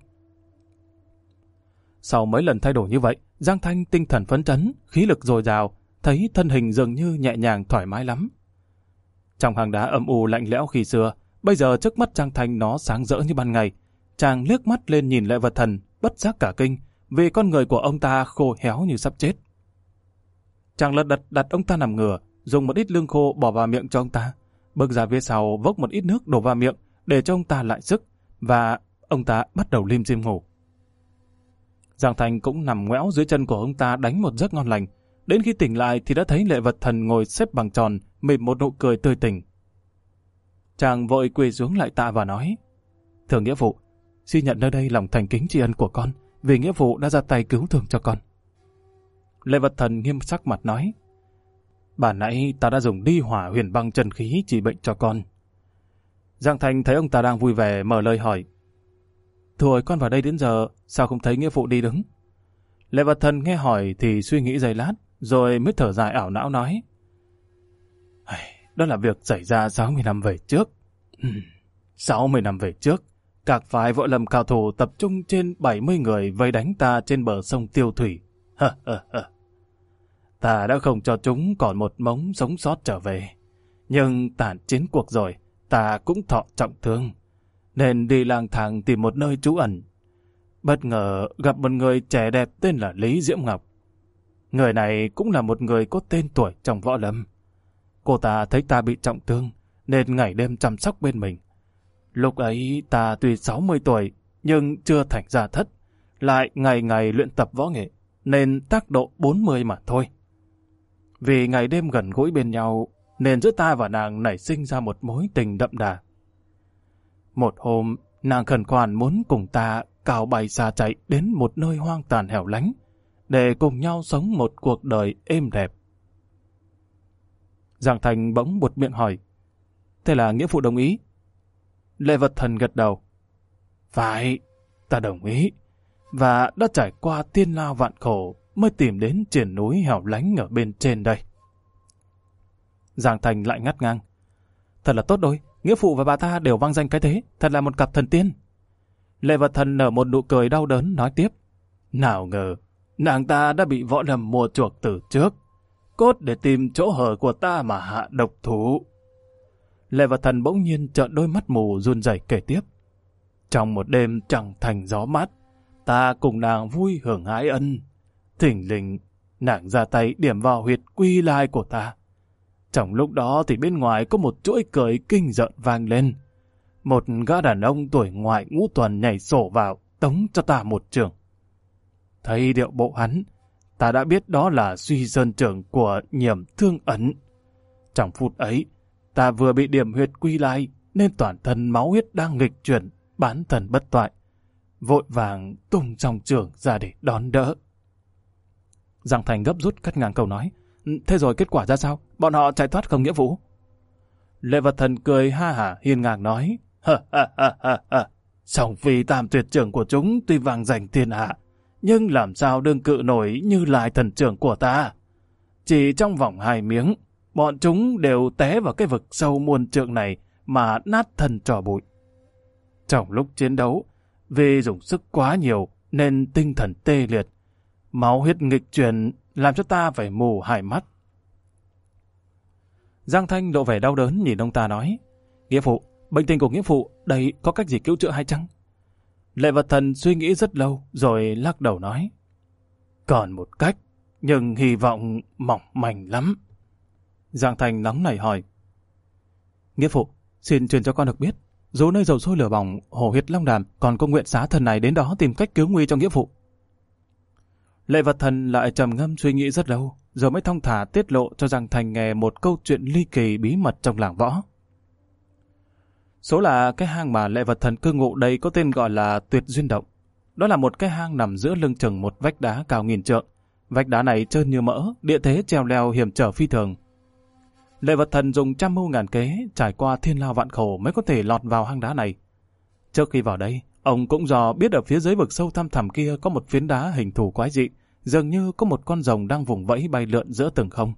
Sau mấy lần thay đổi như vậy, Giang Thanh tinh thần phấn chấn, khí lực dồi dào, thấy thân hình dường như nhẹ nhàng thoải mái lắm. Trong hang đá âm u lạnh lẽo khi xưa, bây giờ trước mắt Giang Thanh nó sáng rỡ như ban ngày. Chàng liếc mắt lên nhìn Lệ Vật Thần, bất giác cả kinh, vì con người của ông ta khô héo như sắp chết. Chàng lật đật đặt ông ta nằm ngửa, dùng một ít lương khô bỏ vào miệng cho ông ta, bước ra phía sau vốc một ít nước đổ vào miệng để cho ông ta lại sức, và ông ta bắt đầu lim dim ngủ. Giang Thành cũng nằm ngoẽo dưới chân của ông ta đánh một giấc ngon lành. Đến khi tỉnh lại thì đã thấy Lệ Vật Thần ngồi xếp bằng tròn, mỉm một nụ cười tươi tỉnh. Chàng vội quỳ xuống lại tạ và nói: Thưa nghĩa phụ, xin nhận nơi đây lòng thành kính tri ân của con, vì nghĩa phụ đã ra tay cứu thương cho con. Lệ Vật Thần nghiêm sắc mặt nói: Bản nãy ta đã dùng đi hỏa huyền băng chân khí trị bệnh cho con. Giang Thành thấy ông ta đang vui vẻ mở lời hỏi: Thôi con vào đây đến giờ, sao không thấy nghĩa phụ đi đứng? Lệ Vật Thần nghe hỏi thì suy nghĩ giây lát, rồi mới thở dài ảo não nói: Đó là việc xảy ra sáu mươi năm về trước. sáu mươi năm về trước, các phái võ lâm cao thủ tập trung trên bảy mươi người vây đánh ta trên bờ sông Tiêu Thủy. Ta đã không cho chúng còn một mống sống sót trở về. Nhưng tàn chiến cuộc rồi, ta cũng thọ trọng thương, nên đi lang thang tìm một nơi trú ẩn. Bất ngờ gặp một người trẻ đẹp tên là Lý Diễm Ngọc. Người này cũng là một người có tên tuổi trong võ lâm. Cô ta thấy ta bị trọng thương, nên ngày đêm chăm sóc bên mình. Lúc ấy ta tuy sáu mươi tuổi, nhưng chưa thành gia thất, lại ngày ngày luyện tập võ nghệ, nên tác độ bốn mươi mà thôi. Vì ngày đêm gần gũi bên nhau, nên giữa ta và nàng nảy sinh ra một mối tình đậm đà. Một hôm, nàng khẩn khoản muốn cùng ta cào bay xa chạy đến một nơi hoang tàn hẻo lánh, để cùng nhau sống một cuộc đời êm đẹp. Giang Thành bỗng buột miệng hỏi: Thế là nghĩa phụ đồng ý? Lệ Vật Thần gật đầu: Phải, ta đồng ý, và đã trải qua thiên lao vạn khổ mới tìm đến triển núi hẻo lánh ở bên trên đây. Giang Thành lại ngắt ngang: Thật là tốt đôi, nghĩa phụ và bà ta đều vang danh cái thế, thật là một cặp thần tiên. Lệ Vật Thần nở một nụ cười đau đớn nói tiếp: Nào ngờ, nàng ta đã bị võ lâm mua chuộc từ trước, cốt để tìm chỗ hở của ta mà hạ độc thủ. Lệ Vật Thần bỗng nhiên trợn đôi mắt mù run rẩy kể tiếp: Trong một đêm chẳng thành gió mát, ta cùng nàng vui hưởng ái ân. Thình lình, nàng ra tay điểm vào huyệt quy lai của ta. Trong lúc đó thì bên ngoài có một chuỗi cười kinh rợn vang lên. Một gã đàn ông tuổi ngoại ngũ tuần nhảy sổ vào, tống cho ta một trường. Thấy điệu bộ hắn, ta đã biết đó là Suy Sơn trưởng của Nhiễm Thương Ẩn. Trong phút ấy, ta vừa bị điểm huyệt quy lai, nên toàn thân máu huyết đang nghịch chuyển, bán thần bất toại. Vội vàng tung trong trường ra để đón đỡ. Giang Thành gấp rút cắt ngang câu nói: Thế rồi kết quả ra sao? Bọn họ chạy thoát không nghĩa vụ? Lệ Vật Thần cười ha hả hiên ngang nói: Ha ha ha ha ha. Song phi tam tuyệt trưởng của chúng tuy vang danh thiên hạ, nhưng làm sao đương cự nổi Như Lai thần trưởng của ta? Chỉ trong vòng hai miếng, bọn chúng đều té vào cái vực sâu muôn trượng này mà nát thân trò bụi. Trong lúc chiến đấu, vì dùng sức quá nhiều nên tinh thần tê liệt, máu huyết nghịch chuyển làm cho ta phải mù hai mắt. Giang Thanh lộ vẻ đau đớn nhìn ông ta nói: Nghĩa phụ, bệnh tình của nghĩa phụ, đây có cách gì cứu chữa hay chăng? Lệ Vật Thần suy nghĩ rất lâu, rồi lắc đầu nói. Còn một cách, nhưng hy vọng mỏng manh lắm. Giang Thành nóng nảy hỏi. Nghĩa phụ, xin truyền cho con được biết, dù nơi dầu sôi lửa bỏng, hổ huyệt long đàm, còn có nguyện xá thần này đến đó tìm cách cứu nguy cho nghĩa phụ. Lệ Vật Thần lại trầm ngâm suy nghĩ rất lâu, rồi mới thong thả tiết lộ cho Giang Thành nghe một câu chuyện ly kỳ bí mật trong làng võ. Số là cái hang mà Lệ Vật Thần cư ngụ đây có tên gọi là Tuyệt Duyên Động. Đó là một cái hang nằm giữa lưng chừng một vách đá cao nghìn trượng. Vách đá này trơn như mỡ, địa thế treo leo hiểm trở phi thường. Lệ Vật Thần dùng trăm mưu ngàn kế, trải qua thiên lao vạn khổ mới có thể lọt vào hang đá này. Trước khi vào đây, ông cũng dò biết ở phía dưới vực sâu thăm thẳm kia có một phiến đá hình thù quái dị, dường như có một con rồng đang vùng vẫy bay lượn giữa từng không.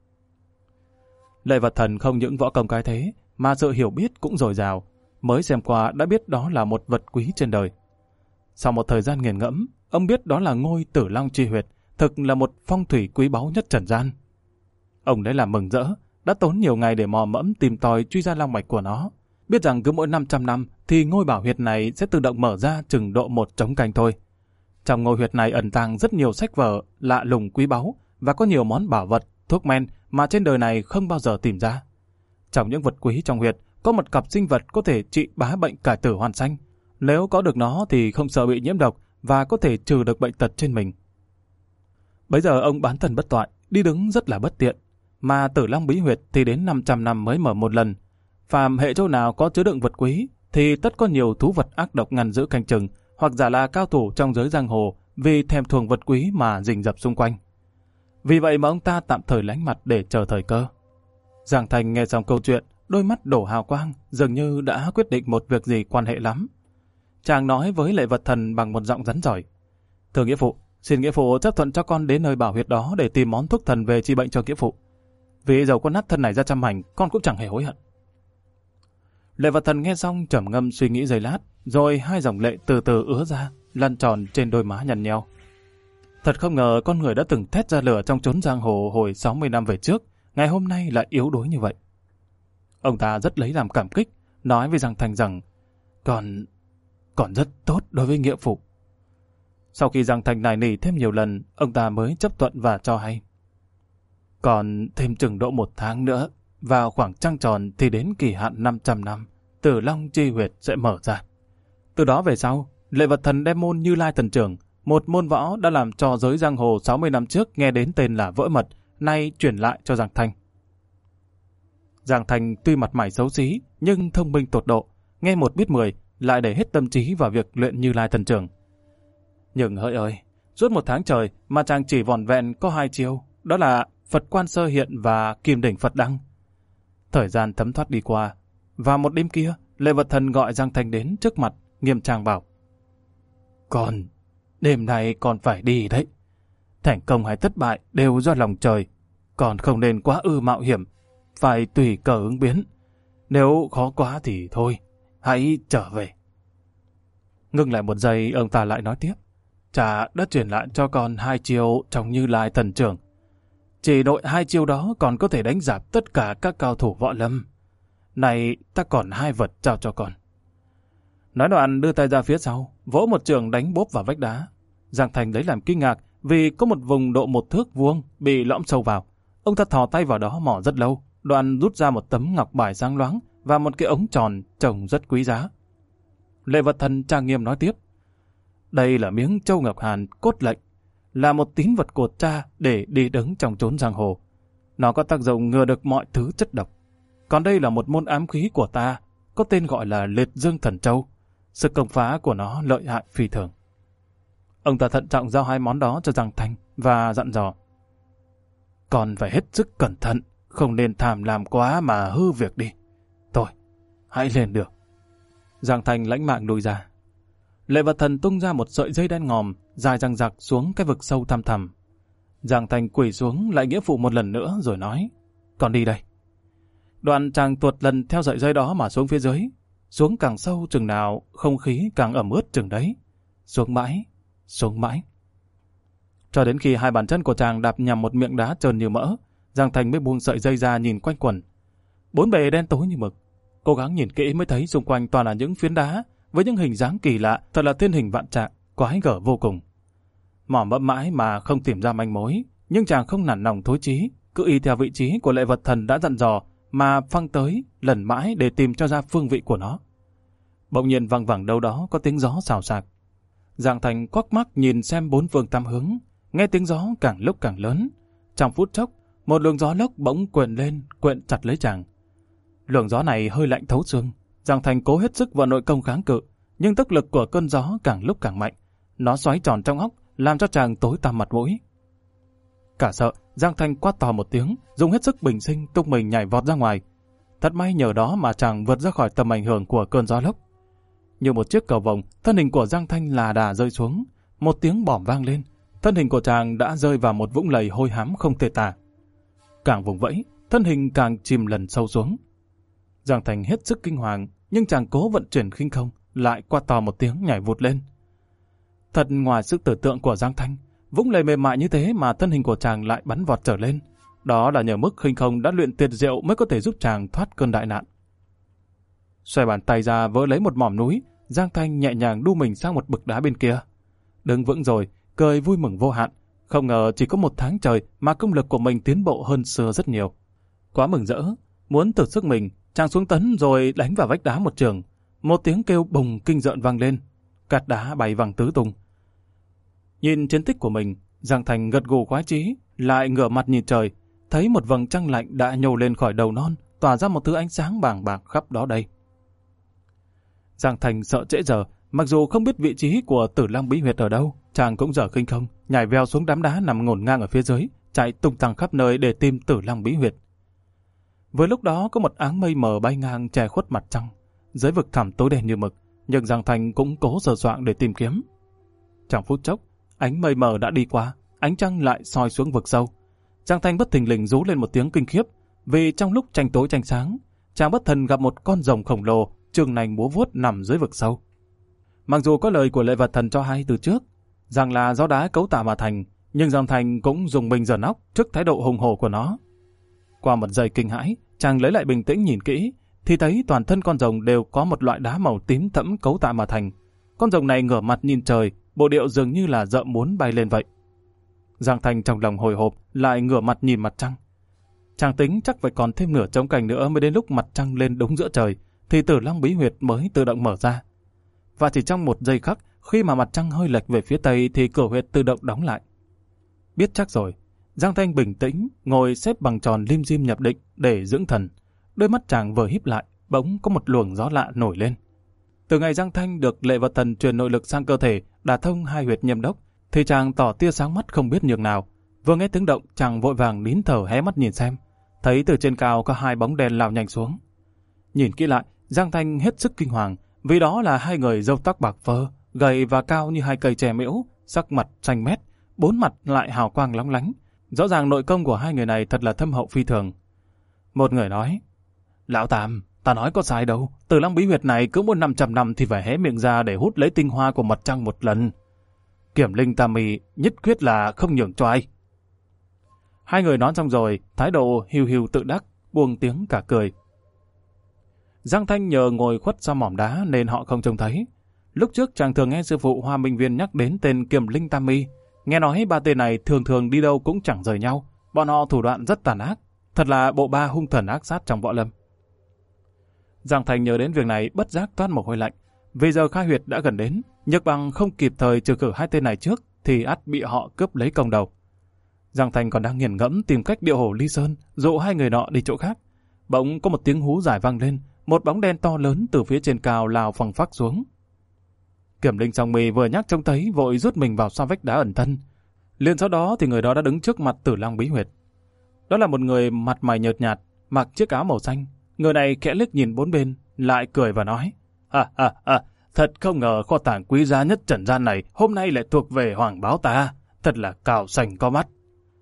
Lệ Vật Thần không những võ công cái thế, mà sự hiểu biết cũng dồi dào, mới xem qua đã biết đó là một vật quý trên đời. Sau một thời gian nghiền ngẫm, ông biết đó là ngôi Tử Long Chi Huyệt, thực là một phong thủy quý báu nhất trần gian. Ông lấy làm mừng rỡ, đã tốn nhiều ngày để mò mẫm tìm tòi truy ra long mạch của nó, biết rằng cứ mỗi năm trăm năm thì ngôi bảo huyệt này sẽ tự động mở ra chừng độ một trống canh thôi. Trong ngôi huyệt này ẩn tàng rất nhiều sách vở, lạ lùng quý báu và có nhiều món bảo vật, thuốc men mà trên đời này không bao giờ tìm ra. Trong những vật quý trong huyệt có một cặp sinh vật có thể trị bá bệnh cải tử hoàn sanh. Nếu có được nó thì không sợ bị nhiễm độc và có thể trừ được bệnh tật trên mình. Bấy giờ ông bán thân bất toại, đi đứng rất là bất tiện, mà Tử Long Bí Huyệt thì đến năm trăm năm mới mở một lần. Phàm hệ chỗ nào có chứa đựng vật quý thì tất có nhiều thú vật ác độc ngăn giữ canh chừng, hoặc giả là cao thủ trong giới giang hồ vì thèm thuồng vật quý mà rình rập xung quanh. Vì vậy mà ông ta tạm thời lánh mặt để chờ thời cơ. Giang Thành nghe xong câu chuyện, đôi mắt đổ hào quang, dường như đã quyết định một việc gì quan hệ lắm. Chàng nói với Lệ Vật Thần bằng một giọng rắn giỏi. Thưa nghĩa phụ, xin nghĩa phụ chấp thuận cho con đến nơi bảo huyệt đó để tìm món thuốc thần về trị bệnh cho nghĩa phụ. Vì dầu con nát thân này ra trăm mảnh, con cũng chẳng hề hối hận. Lệ Vật Thần nghe xong trầm ngâm suy nghĩ giây lát, rồi hai dòng lệ từ từ ứa ra, lăn tròn trên đôi má nhăn nheo. Thật không ngờ con người đã từng thét ra lửa trong chốn giang hồ hồi sáu mươi năm về trước, ngày hôm nay lại yếu đuối như vậy. Ông ta rất lấy làm cảm kích, nói với Giang Thành rằng còn, còn rất tốt đối với nghĩa phụ. Sau khi Giang Thành nài nỉ thêm nhiều lần, ông ta mới chấp thuận và cho hay. Còn thêm chừng độ một tháng nữa, vào khoảng trăng tròn thì đến kỳ hạn năm trăm năm, Tử Long Chi Huyệt sẽ mở ra. Từ đó về sau, Lệ Vật Thần đem môn Như Lai Thần Trưởng, một môn võ đã làm cho giới giang hồ sáu mươi năm trước nghe đến tên là vỡ mật, nay chuyển lại cho Giang Thành. Giang Thành tuy mặt mày xấu xí, nhưng thông minh tột độ, nghe một biết mười, lại để hết tâm trí vào việc luyện Như Lai Thần Trưởng. Nhưng hỡi ơi, suốt một tháng trời mà chàng chỉ vỏn vẹn có hai chiêu, đó là Phật Quan Sơ Hiện và Kim Đỉnh Phật Đăng. Thời gian thấm thoát đi qua, và một đêm kia, Lệ Vật Thần gọi Giang Thành đến trước mặt, nghiêm trang bảo. Con, đêm nay con phải đi đấy. Thành công hay thất bại đều do lòng trời, còn không nên quá ư mạo hiểm, phải tùy cơ ứng biến. Nếu khó quá thì thôi, hãy trở về. Ngưng lại một giây, ông ta lại nói tiếp. Cha đã truyền lại cho con hai chiêu trong Như Lai Thần Trưởng. Chỉ nội hai chiêu đó còn có thể đánh dạp tất cả các cao thủ võ lâm. Này, ta còn hai vật trao cho con. Nói đoạn đưa tay ra phía sau, vỗ một trường đánh bốp vào vách đá. Giang Thành lấy làm kinh ngạc vì có một vùng độ một thước vuông bị lõm sâu vào. Ông ta thò tay vào đó mò rất lâu, đoạn rút ra một tấm ngọc bài sáng loáng và một cái ống tròn trông rất quý giá. Lệ Vật Thần trang nghiêm nói tiếp. Đây là miếng châu ngọc hàn cốt lệnh, là một tín vật của cha để đi đứng trong chốn giang hồ. Nó có tác dụng ngừa được mọi thứ chất độc. Còn đây là một môn ám khí của ta, có tên gọi là Liệt Dương Thần Châu. Sức công phá của nó lợi hại phi thường. Ông ta thận trọng giao hai món đó cho Giang Thành và dặn dò. Còn phải hết sức cẩn thận, không nên tham làm quá mà hư việc đi. Thôi, hãy lên được. Giang Thành lãnh mạng lùi ra. Lệ Vật Thần tung ra một sợi dây đen ngòm, dài răng rặc xuống cái vực sâu thăm thẳm. Giang Thành quỳ xuống lại nghĩa phụ một lần nữa rồi nói. Còn đi đây. Đoạn chàng tuột lần theo sợi dây đó mà xuống phía dưới. Xuống càng sâu chừng nào, không khí càng ẩm ướt chừng đấy. Xuống mãi, xuống mãi. Cho đến khi hai bàn chân của chàng đạp nhằm một miệng đá trơn như mỡ, Giang Thành mới buông sợi dây ra nhìn quanh quẩn. Bốn bề đen tối như mực. Cố gắng nhìn kỹ mới thấy xung quanh toàn là những phiến đá với những hình dáng kỳ lạ, thật là thiên hình vạn trạng, quái gở vô cùng. Mò mẫm mãi mà không tìm ra manh mối, nhưng chàng không nản lòng thối chí, cứ y theo vị trí của lệ vật thần đã dặn dò mà phăng tới lần mãi để tìm cho ra phương vị của nó. Bỗng nhiên văng vẳng đâu đó có tiếng gió xào xạc. Giang Thành quắc mắt nhìn xem bốn phương tám hướng, nghe tiếng gió càng lúc càng lớn. Trong phút chốc, một luồng gió lốc bỗng quện lên, quện chặt lấy chàng. Luồng gió này hơi lạnh thấu xương. Giang Thành cố hết sức vào nội công kháng cự, nhưng tốc lực của cơn gió càng lúc càng mạnh. Nó xoáy tròn trong óc, làm cho chàng tối tăm mặt mũi. Cả sợ, Giang Thành quát to một tiếng, dùng hết sức bình sinh tung mình nhảy vọt ra ngoài. Thật may nhờ đó mà chàng vượt ra khỏi tầm ảnh hưởng của cơn gió lốc. Như một chiếc cầu vồng, thân hình của Giang Thanh là đà rơi xuống. Một tiếng bỏm vang lên, thân hình của chàng đã rơi vào một vũng lầy hôi hám không thể tả. Càng vùng vẫy, thân hình càng chìm lần sâu xuống. Giang Thành hết sức kinh hoàng, nhưng chàng cố vận chuyển khinh không, lại quát to một tiếng nhảy vụt lên. Thật ngoài sức tưởng tượng của Giang Thanh, vũng lầy mềm mại như thế mà thân hình của chàng lại bắn vọt trở lên. Đó là nhờ mức khinh không đã luyện tuyệt diệu mới có thể giúp chàng thoát cơn đại nạn. Xoay bàn tay ra vỡ lấy một mỏm núi, Giang Thanh nhẹ nhàng đu mình sang một bực đá bên kia. Đứng vững rồi, cười vui mừng vô hạn. Không ngờ chỉ có một tháng trời mà công lực của mình tiến bộ hơn xưa rất nhiều. Quá mừng rỡ, muốn thử sức mình, chàng xuống tấn rồi đánh vào vách đá một trường. Một tiếng kêu bùng kinh rợn vang lên, cát đá bay văng tứ tung. Nhìn chiến tích của mình, Giang Thành gật gù khoái chí, lại ngửa mặt nhìn trời, thấy một vầng trăng lạnh đã nhô lên khỏi đầu non, tỏa ra một thứ ánh sáng bàng bạc khắp đó đây. Giang Thành sợ trễ giờ, mặc dù không biết vị trí của Tử Lăng Bí Huyệt ở đâu, chàng cũng dở khinh không, nhảy vèo xuống đám đá nằm ngổn ngang ở phía dưới, chạy tung tăng khắp nơi để tìm Tử Lăng Bí Huyệt. Với lúc đó có một áng mây mờ bay ngang che khuất mặt trăng, dưới vực thẳm tối đen như mực, nhưng Giang Thành cũng cố sờ soạng để tìm kiếm. Trong phút chốc, ánh mây mờ đã đi qua, ánh trăng lại soi xuống vực sâu. Giang Thành bất thình lình rú lên một tiếng kinh khiếp, vì trong lúc tranh tối tranh sáng, chàng bất thần gặp một con rồng khổng lồ trường nành múa vuốt nằm dưới vực sâu. Mặc dù có lời của lệ vật thần cho hay từ trước rằng là do đá cấu tạo mà thành, nhưng Giang Thành cũng dùng mình giở óc trước thái độ hùng hổ của nó. Qua một giây kinh hãi, chàng lấy lại bình tĩnh nhìn kỹ, thì thấy toàn thân con rồng đều có một loại đá màu tím thẫm cấu tạo mà thành. Con rồng này ngửa mặt nhìn trời, bộ điệu dường như là rợm muốn bay lên vậy. Giang Thành trong lòng hồi hộp, lại ngửa mặt nhìn mặt trăng. Chàng tính chắc phải còn thêm nửa trống cảnh nữa mới đến lúc mặt trăng lên đúng giữa trời, thì Tử Lăng Bí Huyệt mới tự động mở ra. Và chỉ trong một giây khắc, khi mà mặt trăng hơi lệch về phía tây thì cửa huyệt tự động đóng lại. Biết chắc rồi, Giang Thanh bình tĩnh, ngồi xếp bằng tròn lim dim nhập định để dưỡng thần. Đôi mắt chàng vừa híp lại, bỗng có một luồng gió lạ nổi lên. Từ ngày Giang Thanh được lệ vật thần truyền nội lực sang cơ thể, đả thông hai huyệt nhâm đốc, thì chàng tỏ tia sáng mắt không biết nhường nào. Vừa nghe tiếng động, chàng vội vàng nín thở hé mắt nhìn xem, thấy từ trên cao có hai bóng đen lao nhanh xuống. Nhìn kỹ lại, Giang Thanh hết sức kinh hoàng, vì đó là hai người râu tóc bạc phơ, gầy và cao như hai cây tre miễu, sắc mặt xanh mét, bốn mặt lại hào quang lóng lánh. Rõ ràng nội công của hai người này thật là thâm hậu phi thường. Một người nói: "Lão Tam, ta nói có sai đâu, Tử Lăng Bí Huyệt này cứ mỗi năm trăm năm thì phải hé miệng ra để hút lấy tinh hoa của mặt trăng một lần. Kiểm Linh Tam Mì nhất quyết là không nhường cho ai." Hai người nói xong rồi, thái độ hiu hiu tự đắc, buông tiếng cả cười. Giang Thanh nhờ ngồi khuất sau mỏm đá nên họ không trông thấy. Lúc trước chàng thường nghe sư phụ Hoa Minh Viên nhắc đến tên Kiểm Linh Tam Mi, nghe nói ba tên này thường thường đi đâu cũng chẳng rời nhau, bọn họ thủ đoạn rất tàn ác, thật là bộ ba hung thần ác sát trong võ lâm. Giang Thanh nhớ đến việc này bất giác toát mồ hôi lạnh, vì giờ khai huyệt đã gần đến, Nhược Bằng không kịp thời trừ khử hai tên này trước thì ắt bị họ cướp lấy công đầu. Giang Thanh còn đang nghiền ngẫm tìm cách điệu hổ ly sơn, dụ hai người nọ đi chỗ khác, bỗng có một tiếng hú dài vang lên, một bóng đen to lớn từ phía trên cao lao phăng phắc xuống. Kiểm Linh Song Mi vừa nhắc trông thấy vội rút mình vào sau vách đá ẩn thân. Liền sau đó thì người đó đã đứng trước mặt Tử Lăng Bí Huyệt. Đó là một người mặt mày nhợt nhạt, mặc chiếc áo màu xanh. Người này khẽ liếc nhìn bốn bên, lại cười và nói: "À à à, thật không ngờ kho tàng quý giá nhất trần gian này hôm nay lại thuộc về Hoàng Báo ta, thật là cào sành có mắt."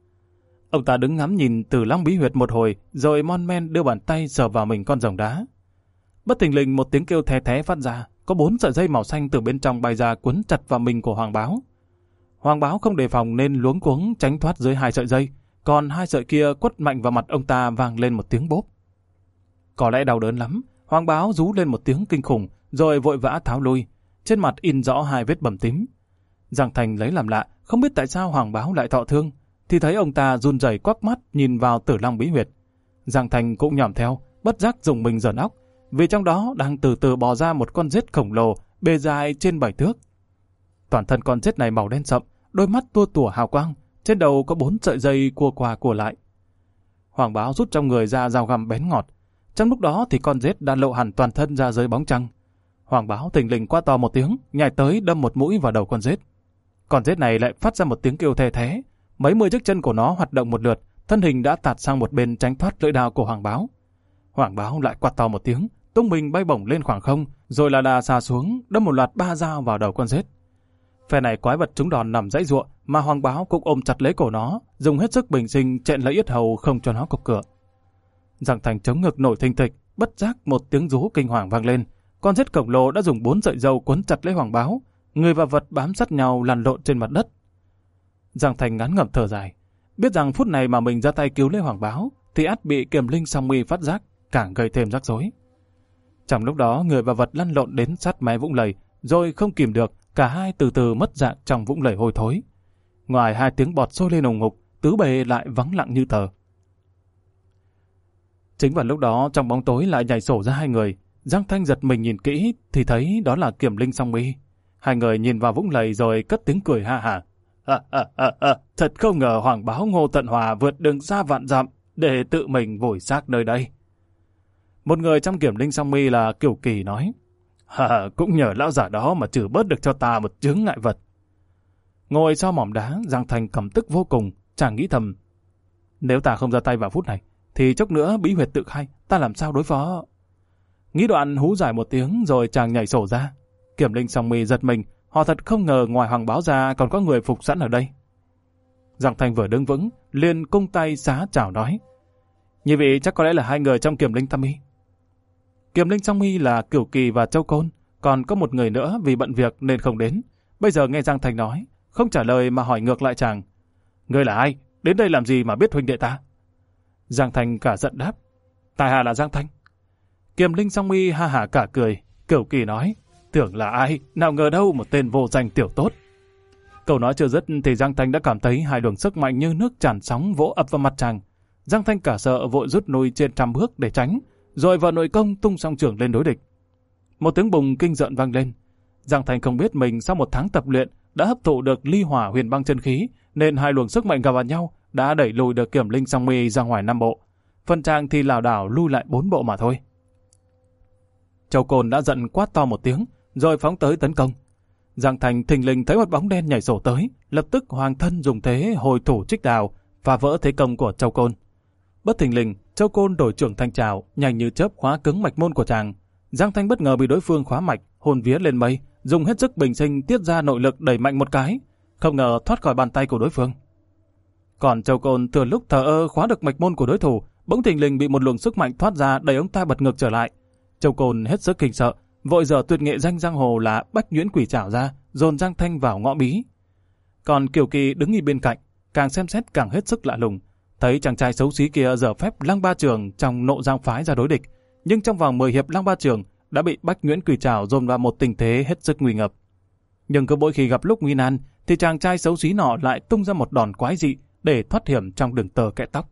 Ông ta đứng ngắm nhìn Tử Lăng Bí Huyệt một hồi, rồi mon men đưa bàn tay sờ vào mình con rồng đá. Bất thình lình một tiếng kêu thé thé phát ra, có bốn sợi dây màu xanh từ bên trong bay ra quấn chặt vào mình của Hoàng Báo. Hoàng Báo không đề phòng nên luống cuống tránh thoát dưới hai sợi dây, còn hai sợi kia quất mạnh vào mặt ông ta vang lên một tiếng bốp. Có lẽ đau đớn lắm, Hoàng Báo rú lên một tiếng kinh khủng, rồi vội vã tháo lui. Trên mặt in rõ hai vết bầm tím. Giang Thành lấy làm lạ, không biết tại sao Hoàng Báo lại thọ thương, thì thấy ông ta run rẩy quắc mắt nhìn vào Tử Long bí huyệt. Giang Thành cũng nhòm theo, bất giác dùng mình giởn óc, vì trong đó đang từ từ bò ra một con rết khổng lồ, bề dài trên bảy thước. Toàn thân con rết này màu đen sậm, đôi mắt tua tủa hào quang, trên đầu có bốn sợi dây cua qua cua lại. Hoàng Báo rút trong người ra dao găm bén ngọt. Trong lúc đó thì con rết đã lộ hẳn toàn thân ra dưới bóng trăng. Hoàng Báo thình lình quát to một tiếng, nhảy tới đâm một mũi vào đầu con rết. Con rết này lại phát ra một tiếng kêu thê thé. Mấy mươi chiếc chân của nó hoạt động một lượt, thân hình đã tạt sang một bên tránh thoát lưỡi đao của Hoàng Báo. Hoàng Báo lại quát to một tiếng, tung mình bay bổng lên khoảng không, rồi là đà xà xuống, đâm một loạt ba dao vào đầu con rết. Phe này quái vật trúng đòn nằm dãy giụa, mà Hoàng Báo cũng ôm chặt lấy cổ nó, dùng hết sức bình sinh chẹn lấy yết hầu không cho nó cộc cửa. Giang Thành chống ngực nổi thình thịch, bất giác một tiếng rú kinh hoàng vang lên. Con rết khổng lồ đã dùng bốn sợi dâu quấn chặt lấy Hoàng Báo, người và vật bám sát nhau lăn lộn trên mặt đất. Giang Thành ngán ngẩm thở dài, biết rằng phút này mà mình ra tay cứu lấy Hoàng Báo thì ắt bị Kiềm Linh Song Mi phát giác, càng gây thêm rắc rối. Trong lúc đó người và vật lăn lộn đến sát mé vũng lầy, rồi không kìm được, cả hai từ từ mất dạng trong vũng lầy hôi thối. Ngoài hai tiếng bọt sôi lên ùng ngục, tứ bề lại vắng lặng như tờ. Chính vào lúc đó trong bóng tối lại nhảy sổ ra hai người. Giang Thanh giật mình nhìn kỹ thì thấy đó là Kiềm Linh Song Mi. Hai người nhìn vào vũng lầy rồi cất tiếng cười ha hả. À, à, à, à, thật không ngờ Hoàng Báo Ngô Tận Hòa vượt đường xa vạn dặm để tự mình vùi xác nơi đây. Một người trong Kiềm Linh Song Mi là Kiều Kỳ nói, à, cũng nhờ lão giả đó mà trừ bớt được cho ta một chướng ngại vật. Ngồi sau mỏm đá, Giang Thành căm tức vô cùng, chàng nghĩ thầm, nếu ta không ra tay vào phút này thì chốc nữa bí huyệt tự khai, ta làm sao đối phó. Nghĩ đoạn hú dài một tiếng rồi chàng nhảy sổ ra. Kiềm Linh Song Mi giật mình, họ thật không ngờ ngoài Hoàng Báo ra còn có người phục sẵn ở đây. Giang Thành vừa đứng vững, liền cung tay xá chào nói, như vậy chắc có lẽ là hai người trong Kiềm Linh Tam Mi. Kiềm Linh Song Mi là Cửu Kỳ và Châu Côn, còn có một người nữa vì bận việc nên không đến. Bây giờ nghe Giang Thành nói, không trả lời mà hỏi ngược lại chàng, ngươi là ai? Đến đây làm gì mà biết huynh đệ ta? Giang Thành cả giận đáp, tại hạ là Giang Thanh. Kiềm Linh Song Mi ha hả cả cười. Cửu Kỳ nói, tưởng là ai, nào ngờ đâu một tên vô danh tiểu tốt. Câu nói chưa dứt thì Giang Thanh đã cảm thấy hai luồng sức mạnh như nước tràn sóng vỗ ập vào mặt chàng. Giang Thanh cả sợ vội rút lui trên trăm bước để tránh, rồi vào nội công tung song trưởng lên đối địch. Một tiếng bùng kinh rợn vang lên. Giang Thanh không biết mình sau một tháng tập luyện đã hấp thụ được ly hỏa huyền băng chân khí, nên hai luồng sức mạnh gặp vào nhau đã đẩy lùi được Kiềm Linh Song Mi ra ngoài năm bộ. Phần chàng thì lảo đảo lui lại bốn bộ mà thôi. Châu Côn đã giận quát to một tiếng, rồi phóng tới tấn công. Giang Thành thình lình thấy một bóng đen nhảy sổ tới, lập tức hoàng thân dùng thế hồi thủ trích đào, phá vỡ thế công của Châu Côn. Bất thình lình, Châu Côn đổi trưởng thanh trào, nhanh như chớp khóa cứng mạch môn của chàng. Giang Thanh bất ngờ bị đối phương khóa mạch, hồn vía lên mây, dùng hết sức bình sinh tiết ra nội lực đẩy mạnh một cái, không ngờ thoát khỏi bàn tay của đối phương. Còn Châu Côn thừa lúc thờ ơ khóa được mạch môn của đối thủ, bỗng thình lình bị một luồng sức mạnh thoát ra đẩy ông ta bật ngược trở lại. Châu Côn hết sức kinh sợ, vội dở tuyệt nghệ danh giang hồ là Bách Nhuyễn Quỷ Trảo ra, dồn Giang Thanh vào ngõ bí. Còn Kiều Kỳ đứng nhìn bên cạnh, càng xem xét càng hết sức lạ lùng, thấy chàng trai xấu xí kia dở phép Lăng Ba Trường trong Nộ Giang phái ra đối địch, nhưng trong vòng mười hiệp Lăng Ba Trường đã bị Bách Nhuyễn Quỷ Trảo dồn vào một tình thế hết sức nguy ngập. Nhưng cứ mỗi khi gặp lúc nguy nan thì chàng trai xấu xí nọ lại tung ra một đòn quái dị để thoát hiểm trong đường tơ kẽ tóc.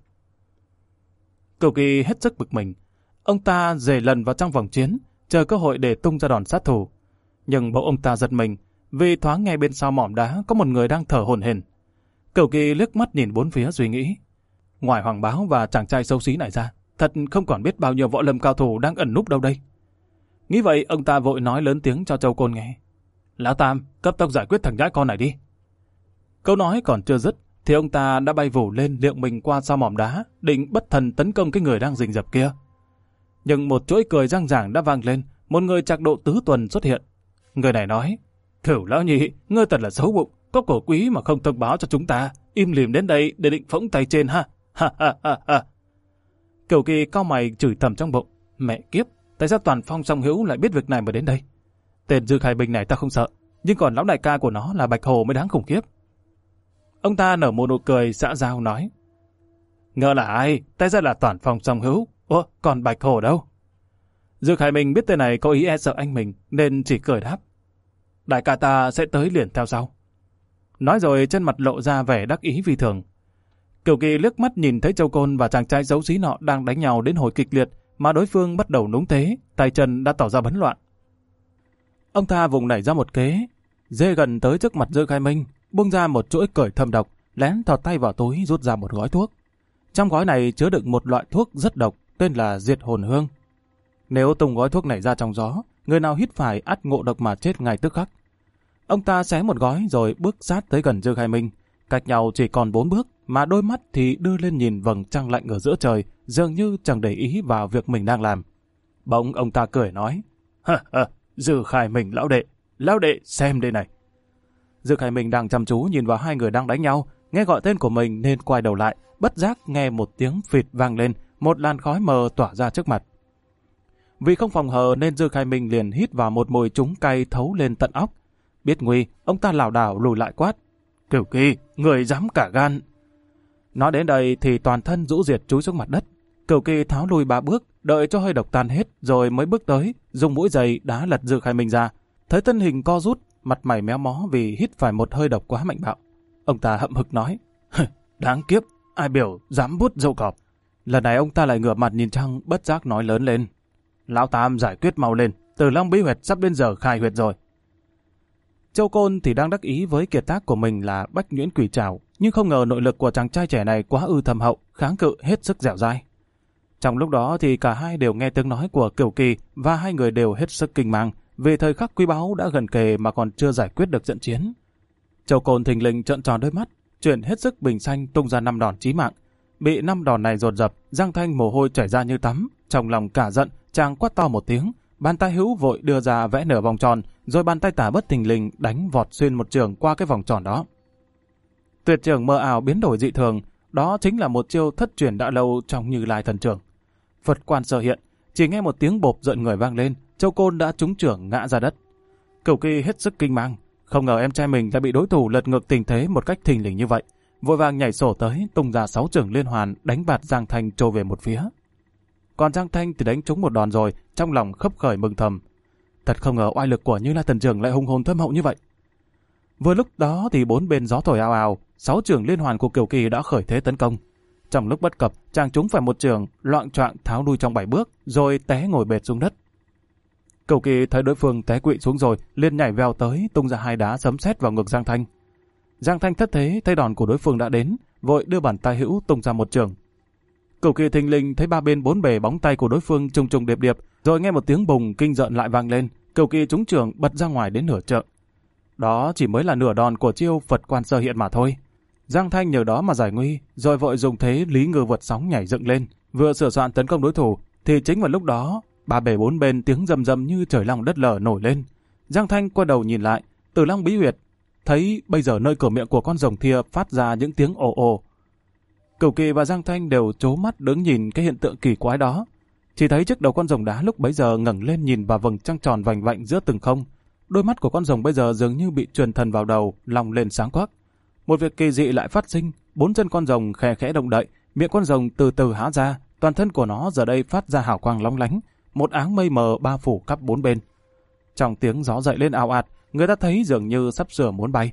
Kiều Kỳ hết sức bực mình, ông ta dề lần vào trong vòng chiến, chờ cơ hội để tung ra đòn sát thủ. Nhưng bỗng ông ta giật mình, vì thoáng nghe bên sau mỏm đá có một người đang thở hổn hển. Kiều Kỳ liếc mắt nhìn bốn phía suy nghĩ, ngoài Hoàng Báo và chàng trai xấu xí này ra, thật không còn biết bao nhiêu võ lâm cao thủ đang ẩn núp đâu đây. Nghĩ vậy, ông ta vội nói lớn tiếng cho Châu Côn nghe, Lão Tam, cấp tốc giải quyết thằng nhãi con này đi. Câu nói còn chưa dứt thì ông ta đã bay vù lên liệng mình qua sau mỏm đá, định bất thần tấn công cái người đang rình rập kia. Nhưng một chuỗi cười răng ràng đã vang lên, một người trạc độ tứ tuần xuất hiện. Người này nói, Cửu lão nhị, ngươi thật là xấu bụng, có cổ quý mà không thông báo cho chúng ta, im lìm đến đây để định phóng tay trên ha, ha ha ha ha. Kiều Kỳ cau mày chửi thầm trong bụng, mẹ kiếp, tại sao Toàn Phong Song Hữu lại biết việc này mà đến đây? Tên Dư Khai Bình này ta không sợ, nhưng còn lão đại ca của nó là Bạch Hồ mới đáng khủng khiếp. Ông ta nở một nụ cười xã giao nói, ngờ là ai, tại sao là Toàn Phong Song Hữu, ủa còn Bạch Hồ đâu? Dư Khải Minh biết tên này có ý e sợ anh mình nên chỉ cười đáp. Đại ca ta sẽ tới liền theo sau. Nói rồi trên mặt lộ ra vẻ đắc ý vì thường. Kiều Kỳ liếc mắt nhìn thấy Châu Côn và chàng trai xấu xí nọ đang đánh nhau đến hồi kịch liệt mà đối phương bắt đầu núng thế, tay chân đã tỏ ra bấn loạn. Ông ta vùng nảy ra một kế, dê gần tới trước mặt Dư Khải Minh, buông ra một chuỗi cởi thâm độc, lén thọt tay vào túi rút ra một gói thuốc. Trong gói này chứa đựng một loại thuốc rất độc tên là diệt hồn hương. Nếu tung gói thuốc này ra trong gió, người nào hít phải ắt ngộ độc mà chết ngay tức khắc. Ông ta xé một gói rồi bước sát tới gần Dư Khải Minh, cách nhau chỉ còn bốn bước mà đôi mắt thì đưa lên nhìn vầng trăng lạnh ở giữa trời, dường như chẳng để ý vào việc mình đang làm. Bỗng ông ta cười nói, hơ hơ, Dư Khải Minh lão đệ, lão đệ xem đây này. Dư Khải Minh đang chăm chú nhìn vào hai người đang đánh nhau, nghe gọi tên của mình nên quay đầu lại, bất giác nghe một tiếng phịt vang lên, một làn khói mờ tỏa ra trước mặt. Vì không phòng hờ nên Dư Khải Minh liền hít vào một mùi trúng cay thấu lên tận óc. Biết nguy, ông ta lảo đảo lùi lại quát, Kiều Kỳ, người dám cả gan. Nói đến đây thì toàn thân rũ diệt chúi xuống mặt đất. Kiều Kỳ tháo lùi ba bước, đợi cho hơi độc tan hết rồi mới bước tới, dùng mũi giày đá lật Dư Khải Minh ra. Thấy thân hình co rút, mặt mày méo mó vì hít phải một hơi độc quá mạnh bạo. Ông ta hậm hực nói, đáng kiếp, ai biểu dám bút dâu cọp. Lần này ông ta lại ngửa mặt nhìn trăng, bất giác nói lớn lên, Lão Tam giải quyết mau lên, Từ Long bí huyệt sắp đến giờ khai huyệt rồi. Châu Côn thì đang đắc ý với kiệt tác của mình là Bách Nhuyễn Quỷ Trảo, nhưng không ngờ nội lực của chàng trai trẻ này quá ư thâm hậu, kháng cự hết sức dẻo dai. Trong lúc đó thì cả hai đều nghe tiếng nói của Kiều Kỳ và hai người đều hết sức kinh mang vì thời khắc quý báu đã gần kề mà còn chưa giải quyết được trận chiến. Châu Côn thình lình trợn tròn đôi mắt, chuyển hết sức bình xanh tung ra năm đòn chí mạng. Bị năm đòn này dồn dập, Giang Thanh mồ hôi chảy ra như tắm, trong lòng cả giận, chàng quát to một tiếng, bàn tay hữu vội đưa ra vẽ nửa vòng tròn, rồi bàn tay tả bất thình lình đánh vọt xuyên một trường qua cái vòng tròn đó. Tuyệt trường mơ ảo biến đổi dị thường, đó chính là một chiêu thất truyền đã lâu trong Như Lai thần trường. Phật quan sở hiện, chỉ nghe một tiếng bộp rợn người vang lên, Châu Côn đã trúng trưởng ngã ra đất. Kiều Kỳ hết sức kinh mang, không ngờ em trai mình đã bị đối thủ lật ngược tình thế một cách thình lình như vậy, vội vàng nhảy sổ tới, tung ra sáu chưởng liên hoàn đánh bạt Giang Thanh trôi về một phía. Còn Giang Thanh thì đánh trúng một đòn rồi, trong lòng khấp khởi mừng thầm. Thật không ngờ oai lực của Như Lai thần trường lại hùng hồn thâm hậu như vậy. Vừa lúc đó thì bốn bên gió thổi ào ào, sáu chưởng liên hoàn của Kiều Kỳ đã khởi thế tấn công. Trong lúc bất cập, chàng trúng phải một chưởng, loạng choạng tháo lui trong bảy bước, rồi té ngồi bệt xuống đất. Kiều Kỳ thấy đối phương té quỵ xuống rồi, liền nhảy vèo tới, tung ra hai đá sấm sét vào ngực Giang Thanh. Giang Thanh thất thế, thấy đòn của đối phương đã đến, vội đưa bàn tay hữu tung ra một chưởng. Kiều Kỳ thình lình thấy ba bên bốn bề bóng tay của đối phương trùng trùng điệp điệp, rồi nghe một tiếng bùng kinh rợn lại vang lên, Kiều Kỳ trúng chưởng bật ra ngoài đến nửa trượng. Đó chỉ mới là nửa đòn của chiêu Phật quan sơ hiện mà thôi. Giang Thanh nhờ đó mà giải nguy, rồi vội dùng thế Lý Ngư vượt sóng nhảy dựng lên, vừa sửa soạn tấn công đối thủ, thì chính vào lúc đó, ba bề bốn bên tiếng rầm rầm như trời long đất lở nổi lên. Giang Thanh quay đầu nhìn lại, Từ Long bí huyệt, thấy bây giờ nơi cửa miệng của con rồng thia phát ra những tiếng ồ ồ. Kiều Kỳ và Giang Thanh đều trố mắt đứng nhìn cái hiện tượng kỳ quái đó. Chỉ thấy chiếc đầu con rồng đá lúc bấy giờ ngẩng lên nhìn vào vầng trăng tròn vành vạnh giữa từng không. Đôi mắt của con rồng bây giờ dường như bị truyền thần vào đầu, lòng lên sáng quắc. Một việc kỳ dị lại phát sinh, bốn chân con rồng khẽ khẽ động đậy, miệng con rồng từ từ há ra, toàn thân của nó giờ đây phát ra hào quang lóng lánh, một áng mây mờ bao phủ khắp bốn bên. Trong tiếng gió dậy lên ào ạt, người ta thấy dường như sắp sửa muốn bay.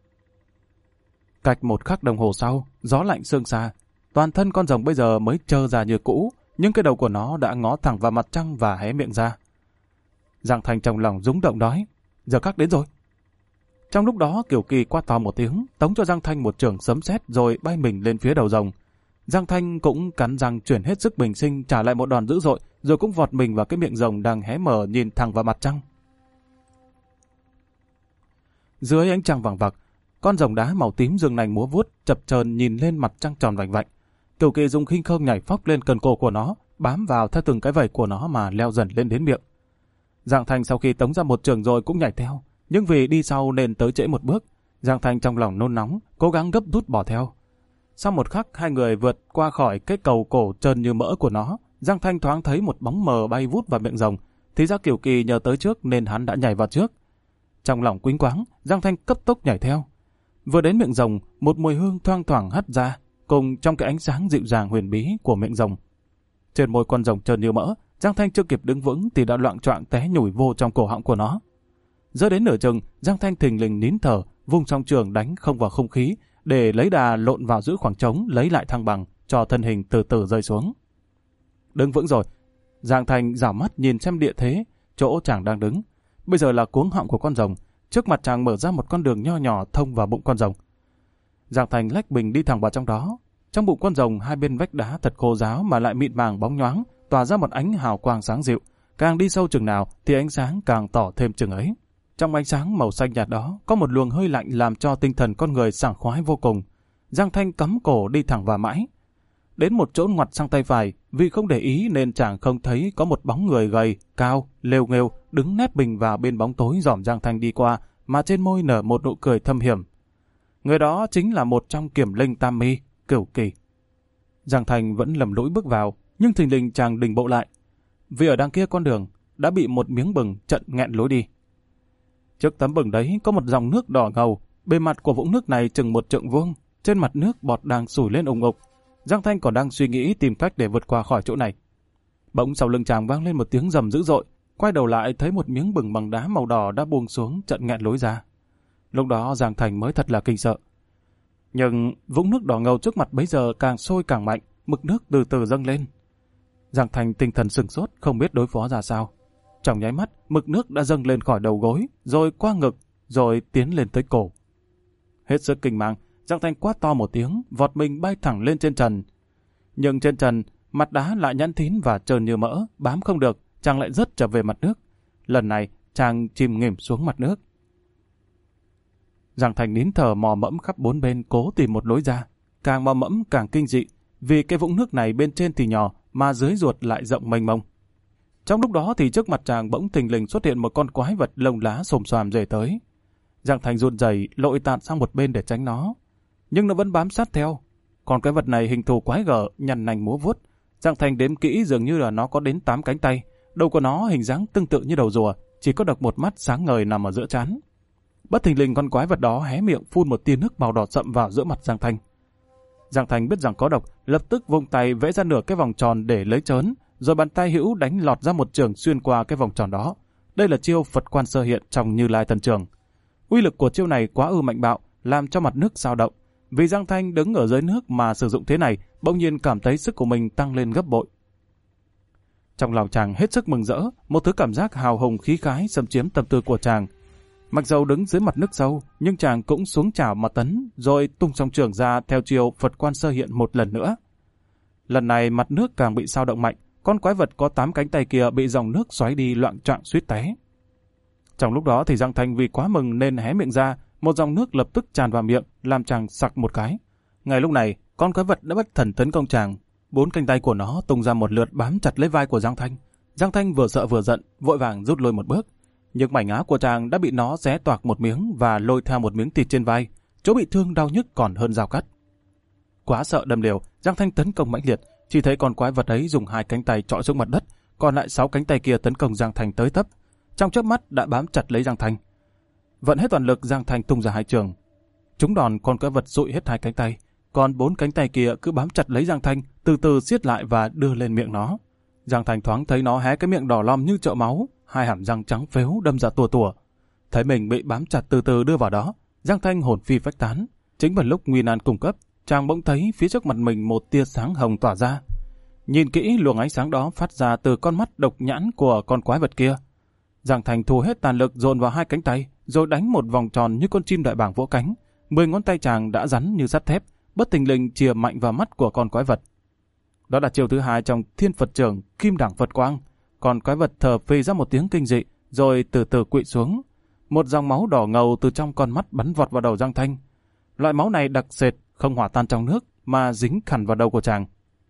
Cách một khắc đồng hồ sau, gió lạnh sương xa, toàn thân con rồng bây giờ mới trơ ra như cũ, nhưng cái đầu của nó đã ngó thẳng vào mặt trăng và hé miệng ra. Giang Thanh trong lòng rúng động nói, giờ khắc đến rồi. Trong lúc đó Kiều Kỳ quát to một tiếng, tống cho Giang Thanh một chưởng sấm sét rồi bay mình lên phía đầu rồng. Giang Thanh cũng cắn răng chuyển hết sức bình sinh trả lại một đòn dữ dội, rồi cũng vọt mình vào cái miệng rồng đang hé mở nhìn thẳng vào mặt trăng. Dưới ánh trăng vàng vặc, con rồng đá màu tím dương nành múa vuốt chập chờn nhìn lên mặt trăng tròn vành vạnh. Kiều Kỳ dùng khinh không nhảy phóc lên cần cổ của nó, bám vào theo từng cái vảy của nó mà leo dần lên đến miệng. Giang Thanh sau khi tống ra một trường rồi cũng nhảy theo, nhưng vì đi sau nên tới trễ một bước. Giang Thanh trong lòng nôn nóng, cố gắng gấp rút bỏ theo. Sau một khắc hai người vượt qua khỏi cái cầu cổ trơn như mỡ của nó, Giang Thanh thoáng thấy một bóng mờ bay vút vào miệng rồng, thì ra Kiều Kỳ nhờ tới trước nên hắn đã nhảy vào trước. Trong lòng quýnh quáng, Giang Thanh cấp tốc nhảy theo. Vừa đến miệng rồng, một mùi hương thoang thoảng hắt ra, cùng trong cái ánh sáng dịu dàng huyền bí của miệng rồng. Trên môi con rồng trơn như mỡ, Giang Thanh chưa kịp đứng vững thì đã loạng choạng té nhủi vô trong cổ họng của nó. Rơi đến nửa chừng, Giang Thanh thình lình nín thở, vung song trường đánh không vào không khí để lấy đà lộn vào giữ khoảng trống, lấy lại thăng bằng, cho thân hình từ từ rơi xuống. Đứng vững rồi, Giang Thanh rảo mắt nhìn xem địa thế, chỗ chàng đang đứng. Bây giờ là cuống họng của con rồng, trước mặt chàng mở ra một con đường nho nhỏ thông vào bụng con rồng. Giang Thanh lách mình đi thẳng vào trong đó. Trong bụng con rồng, hai bên vách đá thật khô ráo mà lại mịn màng bóng nhoáng, tỏa ra một ánh hào quang sáng dịu. Càng đi sâu chừng nào thì ánh sáng càng tỏ thêm chừng ấy. Trong ánh sáng màu xanh nhạt đó có một luồng hơi lạnh làm cho tinh thần con người sảng khoái vô cùng. Giang Thanh cắm cổ đi thẳng vào mãi. Đến một chỗ ngoặt sang tay phải, vì không để ý nên chàng không thấy có một bóng người gầy, cao, lêu nghêu đứng nép mình vào bên bóng tối dòm Giang Thanh đi qua, mà trên môi nở một nụ cười thâm hiểm. Người đó chính là một trong Kiểm Linh Tam Mi, Cửu Kỳ. Giang Thanh vẫn lầm lũi bước vào, nhưng thình lình chàng đình bộ lại, vì ở đằng kia con đường đã bị một miếng bừng chặn nghẹn lối đi. Trước tấm bừng đấy có một dòng nước đỏ ngầu, bề mặt của vũng nước này chừng một trượng vuông, trên mặt nước bọt đang sủi lên ùng ục. Giang Thanh còn đang suy nghĩ tìm cách để vượt qua khỏi chỗ này. Bỗng sau lưng chàng vang lên một tiếng rầm dữ dội, quay đầu lại thấy một miếng bừng bằng đá màu đỏ đã buông xuống chặn nghẹn lối ra. Lúc đó Giang Thanh mới thật là kinh sợ. Nhưng vũng nước đỏ ngầu trước mặt bấy giờ càng sôi càng mạnh, mực nước từ từ dâng lên. Giang Thanh tinh thần sửng sốt, không biết đối phó ra sao. Trong nháy mắt, mực nước đã dâng lên khỏi đầu gối, rồi qua ngực, rồi tiến lên tới cổ. Hết sức kinh mang, Giang Thanh quát to một tiếng, vọt mình bay thẳng lên trên trần. Nhưng trên trần, mặt đá lại nhẵn thín và trơn như mỡ, bám không được, chàng lại rớt trở về mặt nước. Lần này, chàng chìm nghỉm xuống mặt nước. Giang Thanh nín thở mò mẫm khắp bốn bên cố tìm một lối ra. Càng mò mẫm càng kinh dị, vì cái vũng nước này bên trên thì nhỏ, mà dưới ruột lại rộng mênh mông. Trong lúc đó thì trước mặt chàng bỗng thình lình xuất hiện một con quái vật lông lá xồm xoàm rời tới. Giang Thanh run rẩy lội tạt sang một bên để tránh nó, nhưng nó vẫn bám sát theo. Con quái vật này hình thù quái gở, nhằn nành múa vuốt. Giang Thanh đếm kỹ dường như là nó có đến tám cánh tay. Đầu của nó hình dáng tương tự như đầu rùa, chỉ có độc một mắt sáng ngời nằm ở giữa trán. Bất thình lình con quái vật đó hé miệng phun một tia nước màu đỏ sậm vào giữa mặt Giang Thanh. Giang Thanh biết rằng có độc, lập tức vung tay vẽ ra nửa cái vòng tròn để lấy trớn, rồi bàn tay hữu đánh lọt ra một trường xuyên qua cái vòng tròn đó. Đây là chiêu Phật Quan Sơ Hiện trong Như Lai Thần Trường. Uy lực của chiêu này quá ư mạnh bạo, làm cho mặt nước dao động. Vì Giang Thanh đứng ở dưới nước mà sử dụng thế này, bỗng nhiên cảm thấy sức của mình tăng lên gấp bội. Trong lòng chàng hết sức mừng rỡ, một thứ cảm giác hào hùng khí khái xâm chiếm tâm tư của chàng. Mặc dầu đứng dưới mặt nước sâu, nhưng chàng cũng xuống chảo mà tấn, rồi tung song trường ra theo chiều Phật Quan Sơ Hiện một lần nữa. Lần này mặt nước càng bị sao động mạnh, con quái vật có tám cánh tay kia bị dòng nước xoáy đi loạng choạng suýt té. Trong lúc đó thì Giang Thanh vì quá mừng nên hé miệng ra, một dòng nước lập tức tràn vào miệng, làm chàng sặc một cái. Ngay lúc này, con quái vật đã bất thần tấn công chàng. Bốn cánh tay của nó tung ra một lượt bám chặt lấy vai của Giang Thanh. Giang Thanh vừa sợ vừa giận, vội vàng rút lui một bước. Nhưng mảnh áo của chàng đã bị nó xé toạc một miếng và lôi theo một miếng thịt trên vai. Chỗ bị thương đau nhức còn hơn dao cắt. Quá sợ đầm liều, Giang Thanh tấn công mãnh liệt. Chỉ thấy con quái vật ấy dùng hai cánh tay trọi xuống mặt đất, còn lại sáu cánh tay kia tấn công Giang Thanh tới tấp. Trong chớp mắt đã bám chặt lấy Giang Thanh. Vận hết toàn lực, Giang Thanh tung ra hai trường. Trúng đòn, con quái vật dụi hết hai cánh tay, còn bốn cánh tay kia cứ bám chặt lấy Giang Thanh, từ từ siết lại và đưa lên miệng nó. Giang Thanh thoáng thấy nó hé cái miệng đỏ lòm như chậu máu, hai hàm răng trắng phếu đâm ra tùa tùa. Thấy mình bị bám chặt từ từ đưa vào đó, Giang Thanh hồn phi phách tán. Chính vào lúc nguy nan cung cấp, chàng bỗng thấy phía trước mặt mình một tia sáng hồng tỏa ra. Nhìn kỹ, luồng ánh sáng đó phát ra từ con mắt độc nhãn của con quái vật kia. Giang Thanh thu hết tàn lực dồn vào hai cánh tay, rồi đánh một vòng tròn như con chim đại bàng vỗ cánh. Mười ngón tay chàng đã rắn như sắt thép, bất thình lình chìa mạnh vào mắt của con quái vật. Đó là chiêu thứ hai trong Thiên Phật Trường Kim Đẳng Phật Quang. Con quái vật thở phì ra một tiếng kinh dị, rồi từ từ quỵ xuống. Một dòng máu đỏ ngầu từ trong con mắt bắn vọt vào đầu Giang Thanh. Loại máu này đặc sệt, không hòa tan trong nước mà dính khẳn vào đầu của chàng.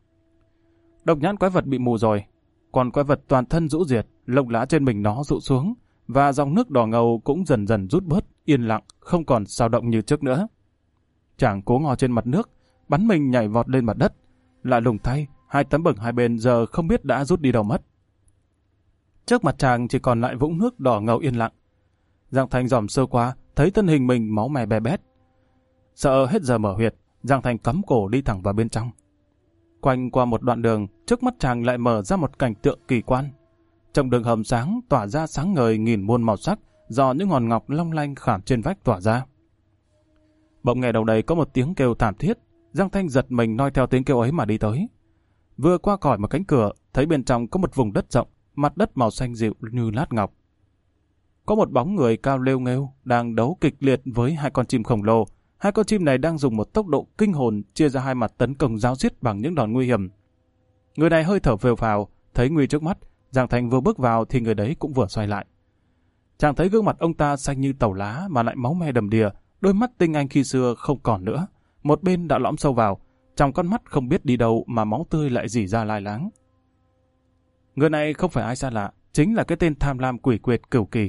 Độc nhãn quái vật bị mù rồi, còn quái vật toàn thân rũ diệt, lông lá trên mình nó rụ xuống, và dòng nước đỏ ngầu cũng dần dần rút bớt, yên lặng, không còn sao động như trước nữa. Chàng cố ngò trên mặt nước, bắn mình nhảy vọt lên mặt đất. Lạ lùng thay, hai tấm bừng hai bên giờ không biết đã rút đi đâu mất. Trước mặt chàng chỉ còn lại vũng nước đỏ ngầu yên lặng. Giang Thanh dòm sơ qua, thấy thân hình mình máu me be bét. Sợ hết giờ mở huyệt, Giang Thanh cắm cổ đi thẳng vào bên trong. Quanh qua một đoạn đường, trước mắt chàng lại mở ra một cảnh tượng kỳ quan. Trong đường hầm sáng tỏa ra sáng ngời nghìn muôn màu sắc do những ngọn ngọc long lanh khảm trên vách tỏa ra. Bỗng nghe đầu đây có một tiếng kêu thảm thiết. Giang Thanh giật mình noi theo tiếng kêu ấy mà đi tới. Vừa qua khỏi một cánh cửa, thấy bên trong có một vùng đất rộng, mặt đất màu xanh dịu như lát ngọc. Có một bóng người cao lêu nghêu đang đấu kịch liệt với hai con chim khổng lồ. Hai con chim này đang dùng một tốc độ kinh hồn chia ra hai mặt tấn công ráo riết bằng những đòn nguy hiểm. Người này hơi thở phều phào, thấy nguy trước mắt, Giang Thanh vừa bước vào thì người đấy cũng vừa xoay lại. Chàng thấy gương mặt ông ta xanh như tàu lá mà lại máu me đầm đìa, đôi mắt tinh anh khi xưa không còn nữa, một bên đã lõm sâu vào, trong con mắt không biết đi đâu mà máu tươi lại rỉ ra lai láng. Người này không phải ai xa lạ, chính là cái tên tham lam quỷ quyệt Cửu Kỳ.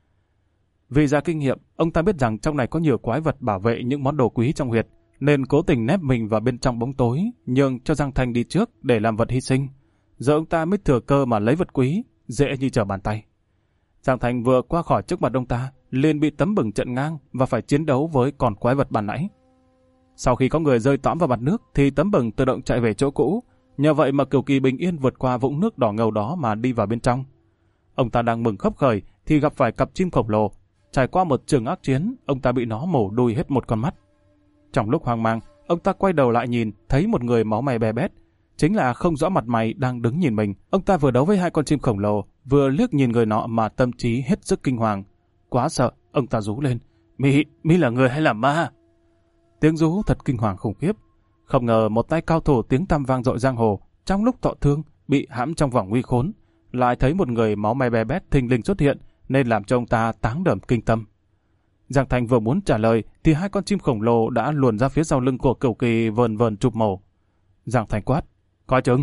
Vì ra kinh nghiệm, ông ta biết rằng trong này có nhiều quái vật bảo vệ những món đồ quý trong huyệt, nên cố tình nép mình vào bên trong bóng tối, nhường cho Giang Thanh đi trước để làm vật hy sinh. Giờ ông ta mới thừa cơ mà lấy vật quý, dễ như trở bàn tay. Giang Thanh vừa qua khỏi trước mặt ông ta, liền bị tấm bừng trận ngang và phải chiến đấu với con quái vật ban nãy. Sau khi có người rơi tõm vào mặt nước thì tấm bừng tự động chạy về chỗ cũ, nhờ vậy mà Cửu Kỳ bình yên vượt qua vũng nước đỏ ngầu đó mà đi vào bên trong. Ông ta đang mừng khấp khởi thì gặp phải cặp chim khổng lồ. Trải qua một trường ác chiến, ông ta bị nó mổ đuôi hết một con mắt. Trong lúc hoang mang, ông ta quay đầu lại nhìn, thấy một người máu me be bét, chính là không rõ mặt mày đang đứng nhìn mình. Ông ta vừa đấu với hai con chim khổng lồ, vừa liếc nhìn người nọ mà tâm trí hết sức kinh hoàng. Quá sợ, ông ta rú lên: "Mi, mi là người hay là ma?" Tiếng rú thật kinh hoàng khủng khiếp. Không ngờ một tay cao thủ tiếng tăm vang dội giang hồ, trong lúc thọ thương bị hãm trong vòng nguy khốn, lại thấy một người máu me be bét thình lình xuất hiện, nên làm cho ông ta táng đờm kinh tâm. Giang Thanh vừa muốn trả lời thì hai con chim khổng lồ đã luồn ra phía sau lưng của Cửu Kỳ vờn vờn chụp mổ. Giang Thanh quát: "Coi chừng!"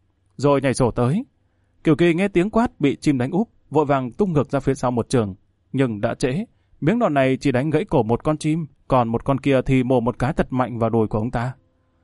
Rồi nhảy sổ tới. Cửu Kỳ nghe tiếng quát bị chim đánh úp, vội vàng tung ngược ra phía sau một trường, nhưng đã trễ. Miếng đòn này chỉ đánh gãy cổ một con chim, còn một con kia thì mổ một cái thật mạnh vào đùi của ông ta.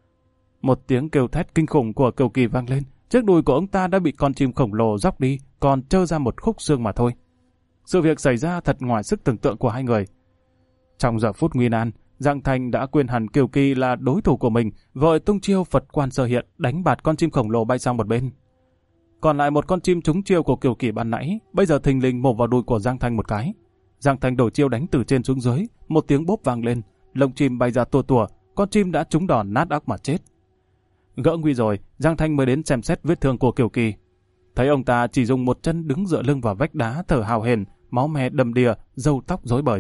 Một tiếng kêu thét kinh khủng của Cửu Kỳ vang lên, chiếc đùi của ông ta đã bị con chim khổng lồ róc đi, còn trơ ra một khúc xương mà thôi. Sự việc xảy ra thật ngoài sức tưởng tượng của hai người. Trong giờ phút nguy nan, Giang Thanh đã quên hẳn Cửu Kỳ là đối thủ của mình, vội tung chiêu Phật Quan Sơ Hiện đánh bạt con chim khổng lồ bay sang một bên. Còn lại một con chim trúng chiêu của Cửu Kỳ ban nãy, bây giờ thình lình mổ vào đùi của Giang Thanh một cái. Giang Thanh đổi chiêu đánh từ trên xuống dưới, một tiếng bốp vang lên, lông chim bay ra tua tủa, con chim đã trúng đòn nát óc mà chết. Gỡ nguy rồi, Giang Thanh mới đến xem xét vết thương của Cửu Kỳ. Thấy ông ta chỉ dùng một chân đứng dựa lưng vào vách đá thở hào hển, máu me đầm đìa, râu tóc rối bời.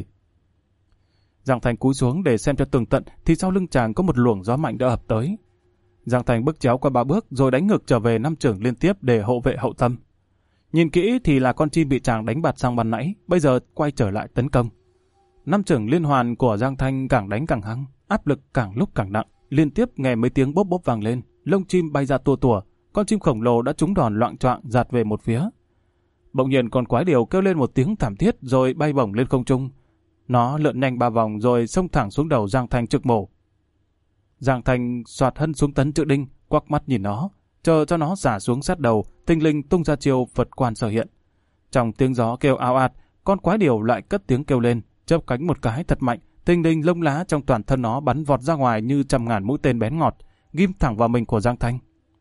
Giang Thanh cúi xuống để xem cho tường tận thì sau lưng chàng có một luồng gió mạnh đã ập tới. Giang Thanh bước chéo qua ba bước rồi đánh ngược trở về năm chưởng liên tiếp để hộ vệ hậu tâm. Nhìn kỹ thì là con chim bị chàng đánh bạt sang ban nãy, bây giờ quay trở lại tấn công. Năm chưởng liên hoàn của Giang Thanh càng đánh càng hăng, áp lực càng lúc càng nặng, liên tiếp nghe mấy tiếng bốp bốp vang lên, lông chim bay ra tua tủa, con chim khổng lồ đã trúng đòn loạng choạng giạt về một phía. Bỗng nhiên con quái điểu kêu lên một tiếng thảm thiết rồi bay bổng lên không trung. Nó lượn nhanh ba vòng rồi xông thẳng xuống đầu Giang Thanh trực mổ. Giang Thanh xoạt hân xuống tấn chữ đinh, quắc mắt nhìn nó, chờ cho nó xả xuống sát đầu, thình lình tung ra chiêu Phật Quan Sở Hiện. Trong tiếng gió kêu ào ạt, con quái điểu lại cất tiếng kêu lên, chớp cánh một cái thật mạnh, thình lình lông lá trong toàn thân nó bắn vọt ra ngoài như trăm ngàn mũi tên bén ngọt, ghim thẳng vào mình của Giang Thanh.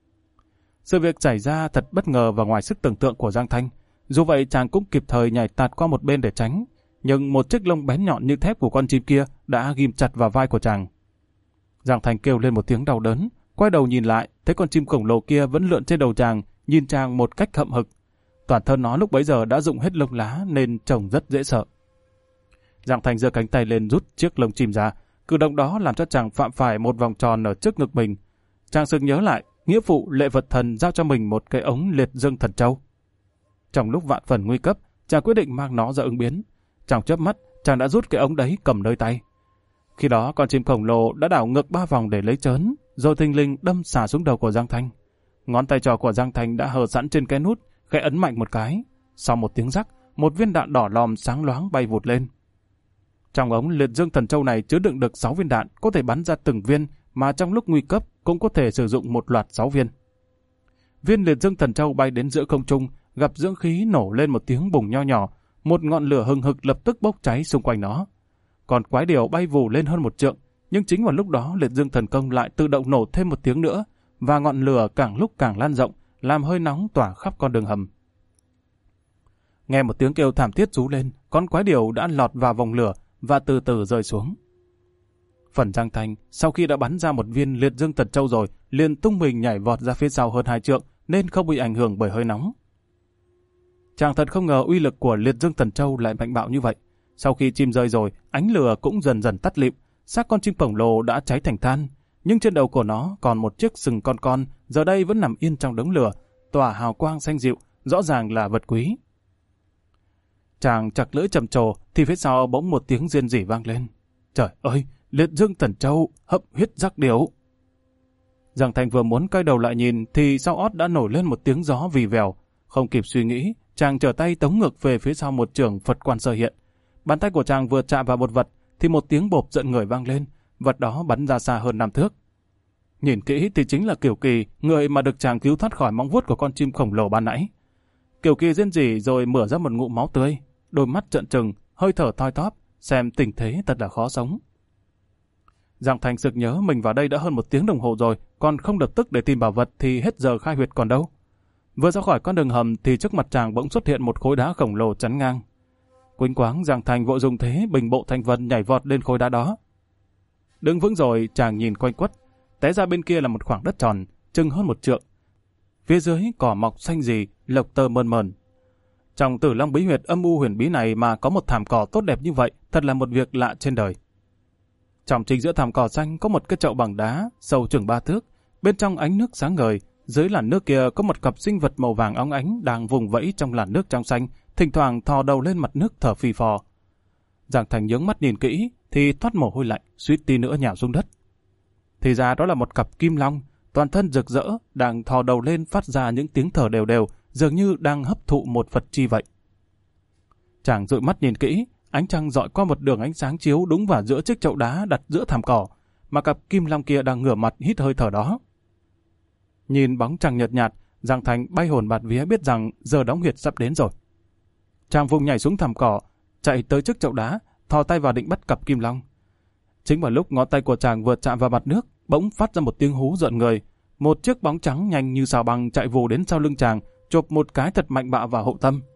Sự việc xảy ra thật bất ngờ và ngoài sức tưởng tượng của Giang Thanh. Dù vậy chàng cũng kịp thời nhảy tạt qua một bên để tránh, nhưng một chiếc lông bén nhọn như thép của con chim kia đã ghim chặt vào vai của chàng. Giang Thanh kêu lên một tiếng đau đớn, quay đầu nhìn lại, thấy con chim khổng lồ kia vẫn lượn trên đầu chàng, nhìn chàng một cách hậm hực. Toàn thân nó lúc bấy giờ đã rụng hết lông lá nên trông rất dễ sợ. Giang Thanh giơ cánh tay lên rút chiếc lông chim ra, cử động đó làm cho chàng phạm phải một vòng tròn ở trước ngực mình. Chàng sực nhớ lại, nghĩa phụ Lệ Vật Thần giao cho mình một cái ống liệt dương thần châu. Trong lúc vạn phần nguy cấp, chàng quyết định mang nó ra ứng biến. Trong chớp mắt, chàng đã rút cái ống đấy cầm nơi tay. Khi đó con chim khổng lồ đã đảo ngược ba vòng để lấy trớn, rồi thình lình đâm xả xuống đầu của Giang Thanh. Ngón tay trỏ của Giang Thanh đã hờ sẵn trên cái nút, khẽ ấn mạnh một cái. Sau một tiếng rắc, một viên đạn đỏ lòm sáng loáng bay vụt lên. Trong ống liệt dương thần châu này chứa đựng được sáu viên đạn, có thể bắn ra từng viên, mà trong lúc nguy cấp cũng có thể sử dụng một loạt sáu viên. Viên liệt dương thần châu bay đến giữa không trung, gặp dưỡng khí nổ lên một tiếng bùng nho nhỏ, một ngọn lửa hừng hực lập tức bốc cháy xung quanh nó. Còn quái điểu bay vù lên hơn một trượng, nhưng chính vào lúc đó liệt dương thần công lại tự động nổ thêm một tiếng nữa, và ngọn lửa càng lúc càng lan rộng, làm hơi nóng tỏa khắp con đường hầm. Nghe một tiếng kêu thảm thiết rú lên, con quái điểu đã lọt vào vòng lửa và từ từ rơi xuống. Phần Giang Thanh, sau khi đã bắn ra một viên liệt dương tần châu rồi, liền tung mình nhảy vọt ra phía sau hơn hai trượng, nên không bị ảnh hưởng bởi hơi nóng. Chàng thật không ngờ uy lực của liệt dương tần châu lại mạnh bạo như vậy. Sau khi chim rơi rồi, ánh lửa cũng dần dần tắt lịm, xác con chim khổng lồ đã cháy thành than, nhưng trên đầu của nó còn một chiếc sừng con con, giờ đây vẫn nằm yên trong đống lửa, tỏa hào quang xanh dịu, rõ ràng là vật quý. Chàng chặt lưỡi trầm trồ, thì phía sau bỗng một tiếng rên rỉ vang lên. Trời ơi, liệt dương tần châu, hấp huyết giác điểu. Giang Thanh vừa muốn quay đầu lại nhìn, thì sau ót đã nổi lên một tiếng gió vì vèo. Không kịp suy nghĩ, chàng trở tay tống ngược về phía sau một trường Phật Quan Sơ Hiện. Bàn tay của chàng vừa chạm vào một vật, thì một tiếng bộp giận người vang lên, vật đó bắn ra xa hơn năm thước. Nhìn kỹ thì chính là Kiều Kỳ, người mà được chàng cứu thoát khỏi móng vuốt của con chim khổng lồ ban nãy. Kiều Kỳ rên rỉ rồi mửa ra một ngụm máu tươi, đôi mắt trợn trừng, hơi thở thoi thóp, xem tình thế thật là khó sống. Giang Thanh sực nhớ mình vào đây đã hơn một tiếng đồng hồ rồi, còn không lập tức để tìm bảo vật thì hết giờ khai huyệt còn đâu. Vừa ra khỏi con đường hầm thì trước mặt chàng bỗng xuất hiện một khối đá khổng lồ chắn ngang. Quỳnh quáng, Giang Thanh vội dùng thế bình bộ thành vân nhảy vọt lên khối đá đó. Đứng vững rồi, chàng nhìn quanh quất, té ra bên kia là một khoảng đất tròn, chừng hơn một trượng. Phía dưới cỏ mọc xanh rì, lộc tơ mơn mờn. Trong Tử Long bí huyệt âm u huyền bí này mà có một thảm cỏ tốt đẹp như vậy, thật là một việc lạ trên đời. Trong chính giữa thảm cỏ xanh có một cái chậu bằng đá, sâu chừng ba thước, bên trong ánh nước sáng ngời, dưới làn nước kia có một cặp sinh vật màu vàng óng ánh đang vùng vẫy trong làn nước trong xanh, thỉnh thoảng thò đầu lên mặt nước thở phì phò. Giang Thành nhướng mắt nhìn kỹ, thì thoát mồ hôi lạnh, suýt tí nữa nhào xuống đất. Thì ra đó là một cặp kim long, toàn thân rực rỡ, đang thò đầu lên phát ra những tiếng thở đều đều, dường như đang hấp thụ một vật chi vậy. Chàng dụi mắt nhìn kỹ, ánh trăng dọi qua một đường ánh sáng chiếu đúng vào giữa chiếc chậu đá đặt giữa thảm cỏ, mà cặp kim long kia đang ngửa mặt hít hơi thở đó. Nhìn bóng trăng nhợt nhạt, Giang Thành bay hồn bạt vía biết rằng giờ đóng huyệt sắp đến rồi. Chàng vùng nhảy xuống thảm cỏ, chạy tới trước chậu đá, thò tay vào định bắt cặp kim long. Chính vào lúc ngón tay của chàng vừa chạm vào mặt nước, bỗng phát ra một tiếng hú rợn người. Một chiếc bóng trắng nhanh như xào băng chạy vù đến sau lưng chàng, chộp một cái thật mạnh bạo vào hậu tâm.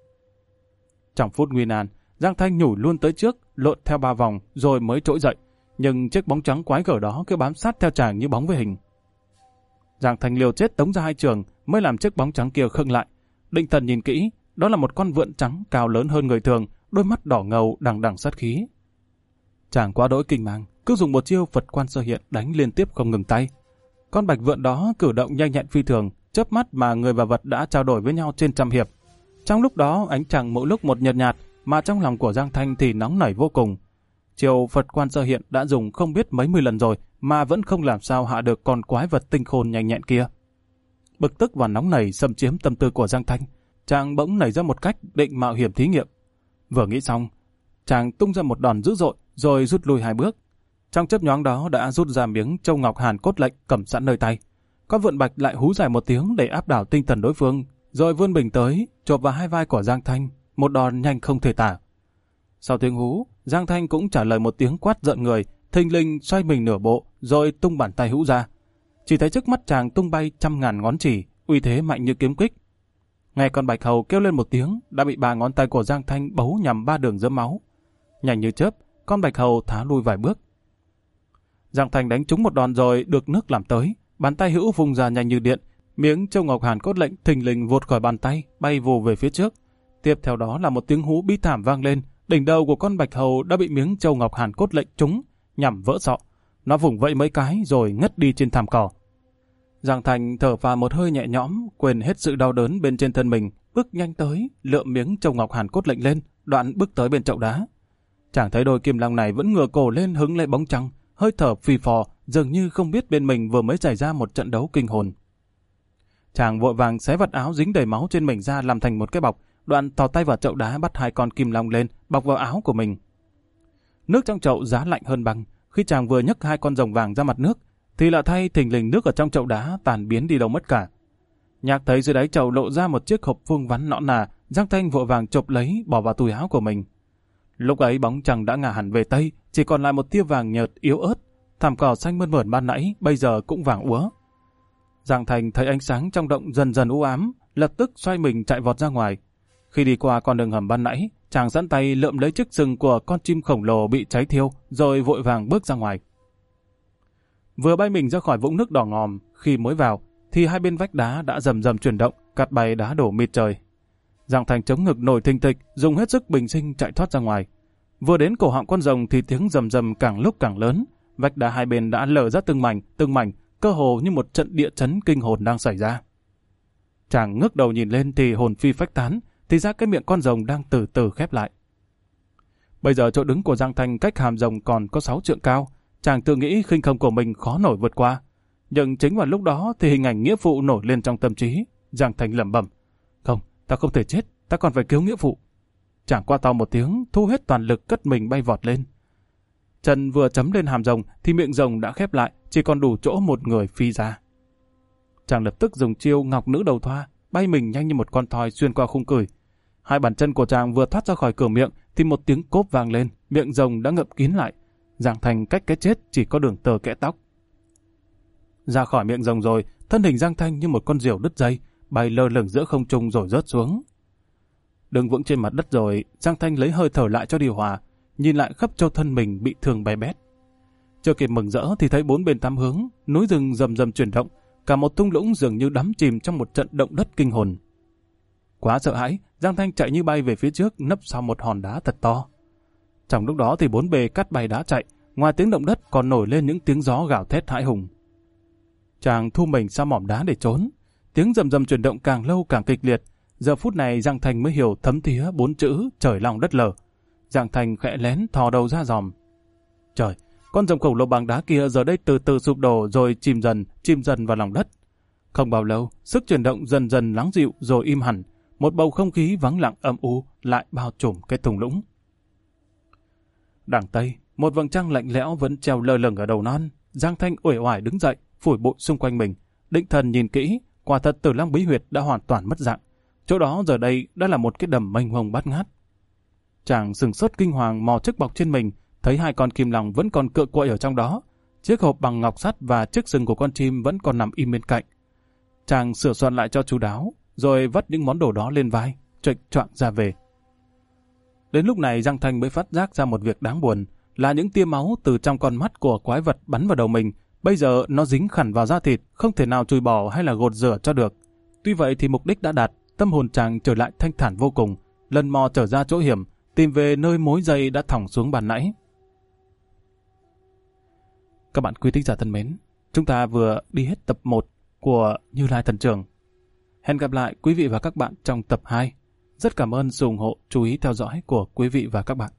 Trong phút nguy nan, Giang Thanh nhủi luôn tới trước, lộn theo ba vòng rồi mới trỗi dậy, nhưng chiếc bóng trắng quái gở đó cứ bám sát theo chàng như bóng với hình. Giang Thanh liều chết tống ra hai trường mới làm chiếc bóng trắng kia khựng lại. Định thần nhìn kỹ, đó là một con vượn trắng cao lớn hơn người thường, đôi mắt đỏ ngầu đằng đằng sát khí. Chàng quá đỗi kinh mang, cứ dùng một chiêu Phật Quan Sơ Hiện đánh liên tiếp không ngừng tay. Con bạch vượn đó cử động nhanh nhẹn phi thường, chớp mắt mà người và vật đã trao đổi với nhau trên trăm hiệp. Trong lúc đó ánh trăng mỗi lúc một nhợt nhạt, mà trong lòng của Giang Thanh thì nóng nảy vô cùng. Chiêu Phật Quan Sơ Hiện đã dùng không biết mấy mươi lần rồi mà vẫn không làm sao hạ được con quái vật tinh khôn nhanh nhẹn kia. Bực tức và nóng nảy xâm chiếm tâm tư của Giang Thanh, chàng bỗng nảy ra một cách định mạo hiểm thí nghiệm. Vừa nghĩ xong, chàng tung ra một đòn dữ dội rồi rút lui hai bước. Trong chớp nhoáng đó đã rút ra miếng châu ngọc hàn cốt lệnh cầm sẵn nơi tay. Con vượn bạch lại hú dài một tiếng để áp đảo tinh thần đối phương, rồi vươn mình tới chộp vào hai vai của Giang Thanh, một đòn nhanh không thể tả. Sau tiếng hú, Giang Thanh cũng trả lời một tiếng quát giận người, thình lình xoay mình nửa bộ rồi tung bàn tay hữu ra. Chỉ thấy trước mắt chàng tung bay trăm ngàn ngón chỉ, uy thế mạnh như kiếm kích. Nghe con bạch hầu kêu lên một tiếng, đã bị ba ngón tay của Giang Thanh bấu nhằm ba đường dớm máu. Nhanh như chớp, con bạch hầu thá lui vài bước. Giang Thanh đánh trúng một đòn rồi được nước làm tới, bàn tay hữu vùng ra nhanh như điện, miếng châu ngọc hàn cốt lệnh thình lình vụt khỏi bàn tay, bay vù về phía trước. Tiếp theo đó là một tiếng hú bi thảm vang lên, đỉnh đầu của con bạch hầu đã bị miếng châu ngọc hàn cốt lệnh trúng, nhằm vỡ sọ. Nó vùng vẫy mấy cái rồi ngất đi trên thảm cỏ. Giang Thành thở phào một hơi nhẹ nhõm, quên hết sự đau đớn bên trên thân mình, bước nhanh tới, lượm miếng châu ngọc hàn cốt lệnh lên, đoạn bước tới bên chậu đá. Chàng thấy đôi kim long này vẫn ngửa cổ lên hứng lấy bóng trăng, hơi thở phì phò, dường như không biết bên mình vừa mới xảy ra một trận đấu kinh hồn. Chàng vội vàng xé vật áo dính đầy máu trên mình ra làm thành một cái bọc, đoạn thò tay vào chậu đá bắt hai con kim long lên, bọc vào áo của mình. Nước trong chậu giá lạnh hơn băng, khi chàng vừa nhấc hai con rồng vàng ra mặt nước, thì lạ thay thình lình nước ở trong chậu đá tàn biến đi đâu mất cả. Nhạc thấy dưới đáy chậu lộ ra một chiếc hộp vuông vắn nõn nà, Giang Thanh vội vàng chộp lấy bỏ vào túi áo của mình. Lúc ấy bóng trăng đã ngả hẳn về tây, chỉ còn lại một tia vàng nhợt yếu ớt, thảm cỏ xanh mơn mởn ban nãy bây giờ cũng vàng úa. Giang Thành thấy ánh sáng trong động dần dần u ám, lập tức xoay mình chạy vọt ra ngoài. Khi đi qua con đường hầm ban nãy, chàng dẫn tay lượm lấy chiếc sừng của con chim khổng lồ bị cháy thiêu, rồi vội vàng bước ra ngoài. Vừa bay mình ra khỏi vũng nước đỏ ngòm, khi mới vào, thì hai bên vách đá đã rầm rầm chuyển động, cát bay đá đổ mịt trời. Giang Thành chống ngực nổi thình thịch, dùng hết sức bình sinh chạy thoát ra ngoài. Vừa đến cổ họng con rồng thì tiếng rầm rầm càng lúc càng lớn, vách đá hai bên đã lở ra từng mảnh, từng mảnh, cơ hồ như một trận địa chấn kinh hồn đang xảy ra. Chàng ngước đầu nhìn lên thì hồn phi phách tán, thì ra cái miệng con rồng đang từ từ khép lại. Bây giờ chỗ đứng của Giang Thành cách hàm rồng còn có sáu trượng cao, chàng tự nghĩ khinh công của mình khó nổi vượt qua. Nhưng chính vào lúc đó thì hình ảnh nghĩa phụ nổi lên trong tâm trí. Giang Thành lẩm bẩm: không, ta không thể chết, ta còn phải cứu nghĩa phụ. Chàng qua to một tiếng, thu hết toàn lực cất mình bay vọt lên. Chân vừa chấm lên hàm rồng thì miệng rồng đã khép lại, chỉ còn đủ chỗ một người phi ra. Chàng lập tức dùng chiêu ngọc nữ đầu thoa, bay mình nhanh như một con thoi xuyên qua khung cửi. Hai bàn chân của chàng vừa thoát ra khỏi cửa miệng thì một tiếng cốp vang lên, miệng rồng đã ngậm kín lại. Giang Thành cách cái chết chỉ có đường tơ kẽ tóc. Ra khỏi miệng rồng rồi, thân hình Giang Thành như một con diều đứt dây, bay lơ lửng giữa không trung rồi rớt xuống. Đứng vững trên mặt đất rồi, Giang Thành lấy hơi thở lại cho điều hòa, nhìn lại khắp châu thân mình bị thương bé bét. Chưa kịp mừng rỡ thì thấy bốn bên tám hướng, núi rừng rầm rầm chuyển động, cả một thung lũng dường như đắm chìm trong một trận động đất kinh hồn. Quá sợ hãi, Giang Thành chạy như bay về phía trước, nấp sau một hòn đá thật to. Trong lúc đó thì bốn bề cát bay đá chạy, ngoài tiếng động đất còn nổi lên những tiếng gió gào thét hãi hùng. Chàng thu mình sau mỏm đá để trốn, tiếng rầm rầm chuyển động càng lâu càng kịch liệt. Giờ phút này Giang Thành mới hiểu thấm thía bốn chữ trời lòng đất lở. Giang Thành khẽ lén thò đầu ra dòm. Trời, con rồng khổng lồ bằng đá kia giờ đây từ từ sụp đổ rồi chìm dần, chìm dần vào lòng đất. Không bao lâu, sức chuyển động dần dần lắng dịu rồi im hẳn, một bầu không khí vắng lặng âm u lại bao trùm cái thung lũng. Đằng Tây, một vầng trăng lạnh lẽo vẫn treo lơ lửng ở đầu non. Giang Thành uể oải đứng dậy, phủi bụi xung quanh mình, định thần nhìn kỹ, quả thật Tử Long Bí Huyệt đã hoàn toàn mất dạng. Chỗ đó giờ đây đã là một cái đầm mênh mông bát ngát. Chàng sừng sốt kinh hoàng mò chiếc bọc trên mình, thấy hai con kim long vẫn còn cựa quậy ở trong đó. Chiếc hộp bằng ngọc sắt và chiếc sừng của con chim vẫn còn nằm im bên cạnh. Chàng sửa soạn lại cho chú đáo, rồi vắt những món đồ đó lên vai, chệch choạng ra về. Đến lúc này Giang Thành mới phát giác ra một việc đáng buồn, là những tia máu từ trong con mắt của quái vật bắn vào đầu mình. Bây giờ nó dính khẳn vào da thịt, không thể nào chùi bỏ hay là gột rửa cho được. Tuy vậy thì mục đích đã đạt, tâm hồn chàng trở lại thanh thản vô cùng, lần mò trở ra chỗ hiểm, tìm về nơi mối dây đã thòng xuống bàn nãy. Các bạn quý thính giả thân mến, chúng ta vừa đi hết tập một của Như Lai Thần Trưởng. Hẹn gặp lại quý vị và các bạn trong tập hai. Rất cảm ơn sự ủng hộ, chú ý theo dõi của quý vị và các bạn.